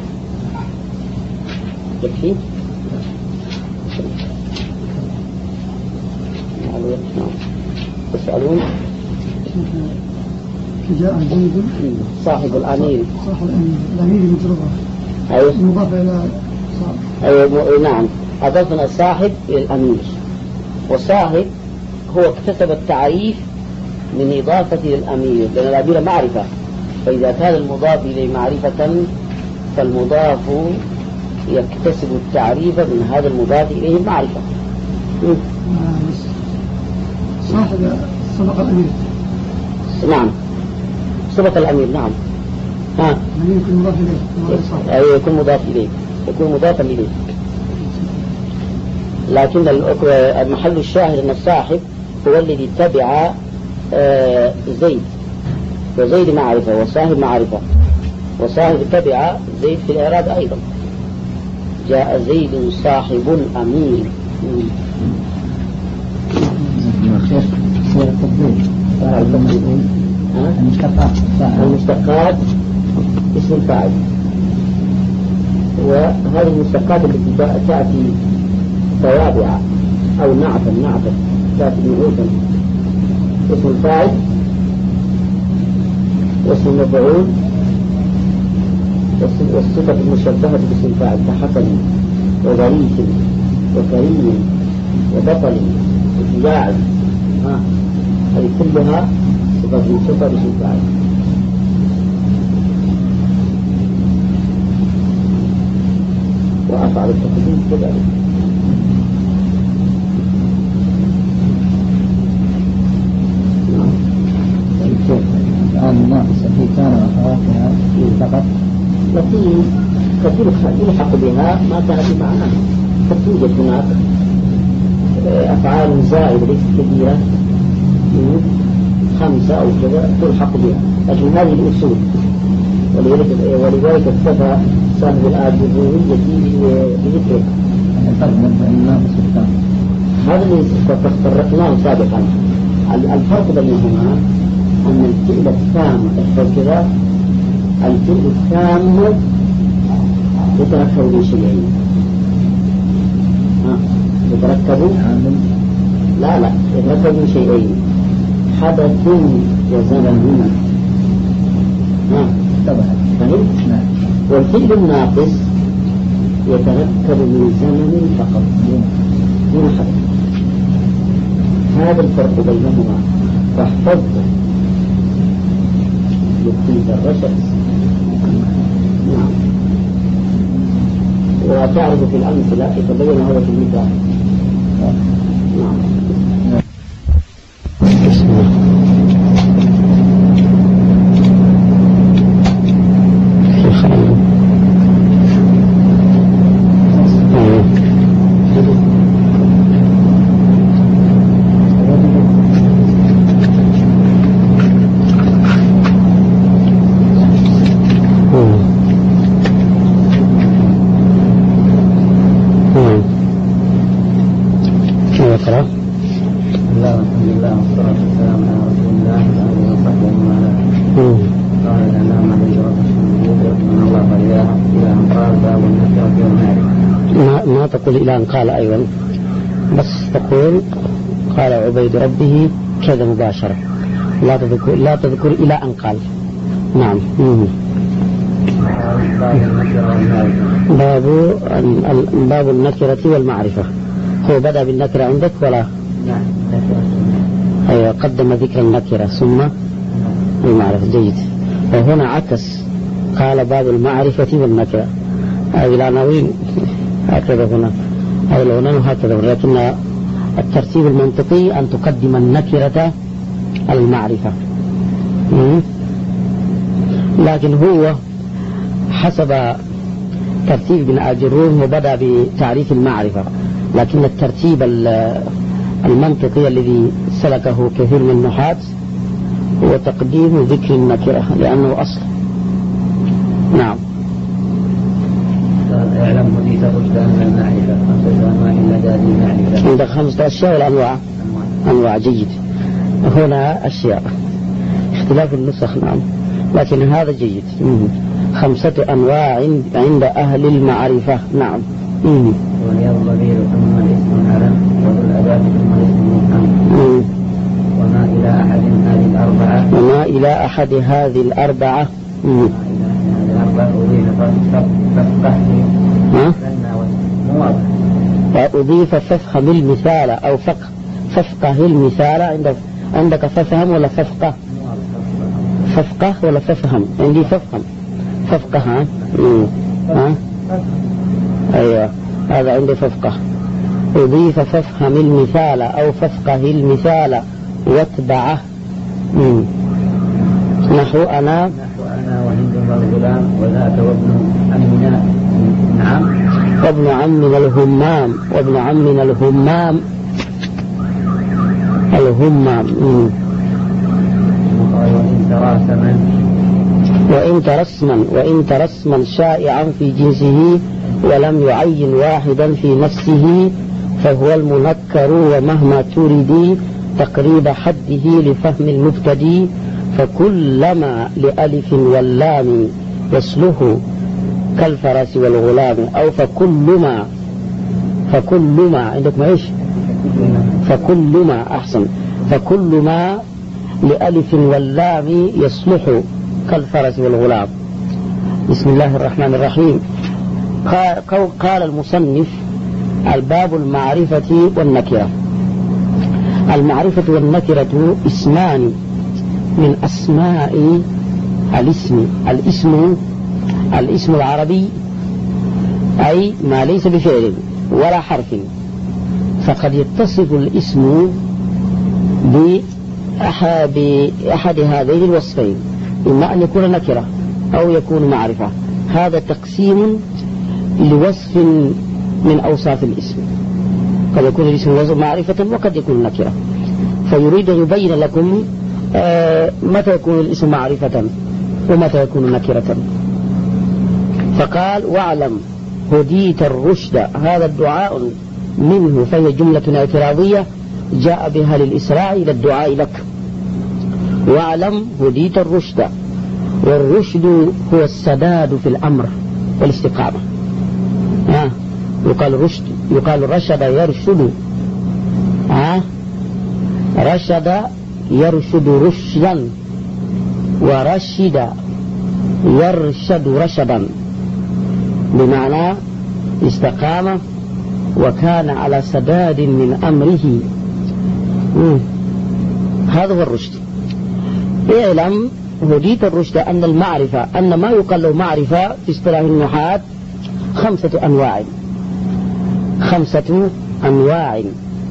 يكفي. نعم تسألون جاء زيد صاحب الأمير صاحب الأمير الأمير مجربة أيوه مضاف إلى صاحب أيوه نعم أضفنا الصاحب إلى الأمير والصاحب هو اكتسب التعريف من إضافة للأمير لأن الأمير معرفة فإذا كان المضاف إليه معرفة فالمضاف يكتسب التعريف من هذا المضاف إليه المعرفة. صاحب سبق الأمير نعم سبق الأمير نعم ها يكون مضاف إليه أيوه يكون مضاف إليه يكون مضافا إليه لكن المحل الشاهد أن الصاحب هو الذي تبع زيد وزيد معرفة والصاحب معرفة والصاحب تبع زيد في الإعراب أيضا. جاء زيد صاحب الأمير. المشتقات المشتقات اسم الفاعل وهذه المشتقات التي تأتي توابع أو نعتا نعتا تأتي نعوتا اسم الفاعل واسم المفعول والصفة المشبهة باسم الفاعل كحسن وظريف وكريم وبطل وشجاع ها هذه كلها صفة مشبهة باسم الفاعل. وأفعل التقديم كذلك. الآن الناقصة في كان وأخواتها فقط وفي كثير يلحق بها ما تأتي معنا فتوجد هناك أفعال زائدة ليست كبيرة خمسة أو كذا تلحق بها لكن هذه الأصول ولذلك اكتفى صاحب الآجروية بذكرها. الفرق بين الناقص والتام هذا اللي تطرقناه سابقا. الفرق بينهما أن الفعل التام تحفظ كذا الفعل التام يتركب من شيئين ها يتركب لا لا يتركب من شيئين حدث وزمن ها فهمت؟ والفعل الناقص يتركب من زمن فقط دون حدث. هذا الفرق بينهما فاحفظه يكفيك الرشد. نعم وتعرف في الأمثلة يتبين هذا في المثال. نعم بسم الله. ما تقول إلى أن قال أيضا بس تقول قال عبيد ربه كذا مباشرة لا تذكر لا تذكر إلى أن قال. نعم باب باب النكرة والمعرفة. هو بدأ بالنكرة عندك ولا؟ أيوة قدم ذكر النكرة ثم المعرفة. جيد. وهنا عكس قال باب المعرفة والنكرة أي العناوين هكذا هنا أو العنوان هكذا لكن الترتيب المنطقي أن تقدم النكرة على المعرفة. لكن هو حسب ترتيب ابن آجروم وبدأ بتعريف المعرفة لكن الترتيب المنطقي الذي سلكه كثير من النحاة هو تقديم ذكر النكرة لأنه أصل. نعم. اعلم هديت رشدا من المعرفة خمسة أنواع لدى ذي المعرفة. عندك خمسة أشياء والأنواع. أنواع جيد. هنا أشياء اختلاف النسخ. نعم لكن هذا جيد. خمسة أنواع عند أهل المعرفة. نعم. وهي الضمير ثم الاسم العلم وذو الأداة ثم الاسم المفهم وما إلى أحد هذه الأربعة وما إلى أحد هذه الأربعة أضيف ففهم المثال أو فقه ففقه المثال. عندك عندك ففهم ولا ففقه؟ ففقه ولا ففهم؟ عندي ففهم ففقه. ها ها أيوة هذا عندي ففقه. أضيف ففهم المثال أو ففقه المثال واتبعه. نحو أنا نحو أنا وهند والغلام وذاك وابن عمنا. نعم. وابن عمنا الهمام وابن عمنا الهمام الهمام. وإن ترسما وإن ترسما وإن ترسما شائعا في جنسه ولم يعين واحدا في نفسه فهو المنكر ومهما تريد تقريب حده لفهم المبتدي فكلما لألف واللام يصله كالفرس والغلام أو فكلما فكلما عندك ما إيش فكلما أحسن فكلما لألف واللام يصلح كالفرس والغلام. بسم الله الرحمن الرحيم. قال المصنف الباب المعرفة والنكرة. المعرفة والنكرة اسمان من أسماء الاسم. الاسم الاسم العربي أي ما ليس بفعل ولا حرف. فقد يتصف الاسم بأحد هذين الوصفين إما أن يكون نكرة أو يكون معرفة. هذا تقسيم لوصف من أوصاف الاسم. قد يكون الاسم معرفة وقد يكون نكرة. فيريد أن يبين لكم آه متى يكون الاسم معرفة ومتى يكون نكرة. فقال واعلم هديت الرشد. هذا الدعاء منه فهي جملة اعتراضية جاء بها للإسراع إلى الدعاء لك. واعلم هديت الرشد. والرشد هو السداد في الأمر والاستقامة. آه. يقال رشد يقال رشد يرشد. آه. رشد يرشد رشدا ورشد يرشد رشدا بمعنى استقام وكان على سداد من أمره. مم. هذا هو الرشد. اعلم هديت الرشد أن المعرفة أن ما يقال له معرفة في اصطلاح النحاة خمسة أنواع خمسة أنواع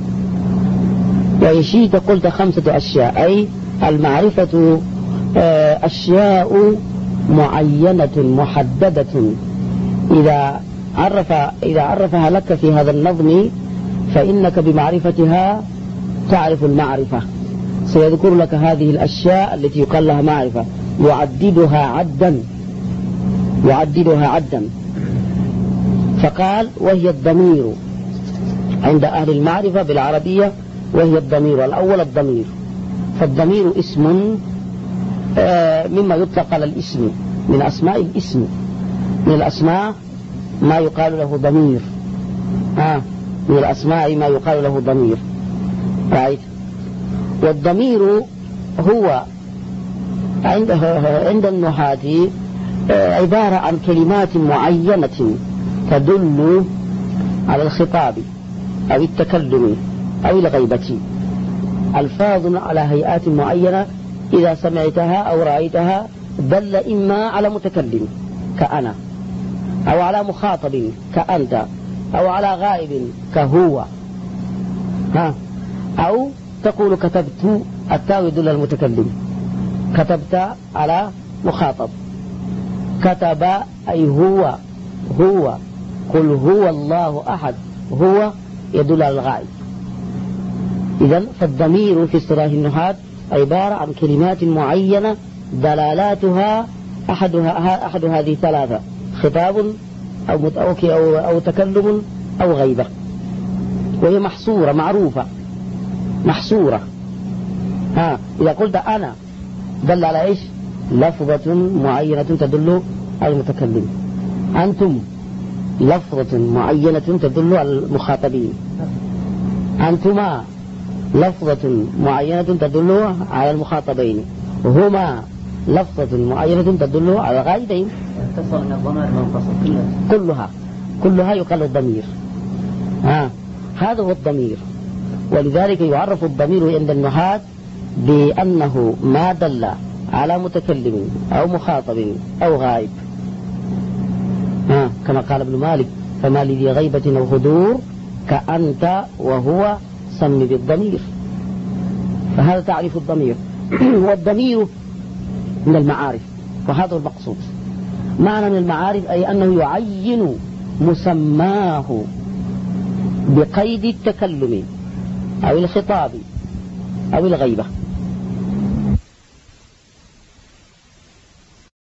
وإن شئت قلت خمسة أشياء أي المعرفة أشياء معينة محددة إذا عرف إذا عرفها لك في هذا النظم فإنك بمعرفتها تعرف المعرفة. سيذكر لك هذه الأشياء التي يقال لها معرفة يعددها عدا يعددها عدا. فقال وهي الضمير عند أهل المعرفة بالعربية وهي الضمير. الأول الضمير. فالضمير اسم مما يطلق على الاسم من أسماء الاسم. من الأسماء ما يقال له ضمير. آه. من الأسماء ما يقال له ضمير. right. والضمير هو عند عند النحاة عبارة عن كلمات معينة تدل على الخطاب أو التكلم أو الغيبة. ألفاظ على هيئات معينة إذا سمعتها أو رأيتها دل إما على متكلم كأنا أو على مخاطب كأنت أو على غائب كهو. ها. أو تقول كتبت التاء يدل على المتكلم. كتبت على مخاطب. كتب أي هو هو. قل هو الله أحد هو يدل على الغائب. إذن فالضمير في اصطلاح النحاة عبارة عن كلمات معينة دلالاتها أحدها أحد هذه الثلاثة: خطاب أو أو أو تكلم أو غيبة، وهي محصورة معروفة محصورة. ها إذا قلت أنا دل على إيش؟ لفظة معينة تدل على المتكلم. أنتم لفظة معينة تدل على المخاطبين. أنتما لفظة معينة تدل على المخاطبين. هما لفظة معينة تدل على الغائبين. اتصل من الضمائر منفصل كلها كلها يقال الضمير. ها هذا هو الضمير. ولذلك يعرف الضمير عند النحاة بأنه ما دل على متكلم أو مخاطب أو غائب. ها كما قال ابن مالك: فما لذي غيبة أو حضور كأنت وهو سم بالضمير. فهذا تعريف الضمير. والضمير من المعارف، وهذا المقصود. معنى من المعارف أي أنه يعين مسماه بقيد التكلم أو الخطاب أو الغيبة.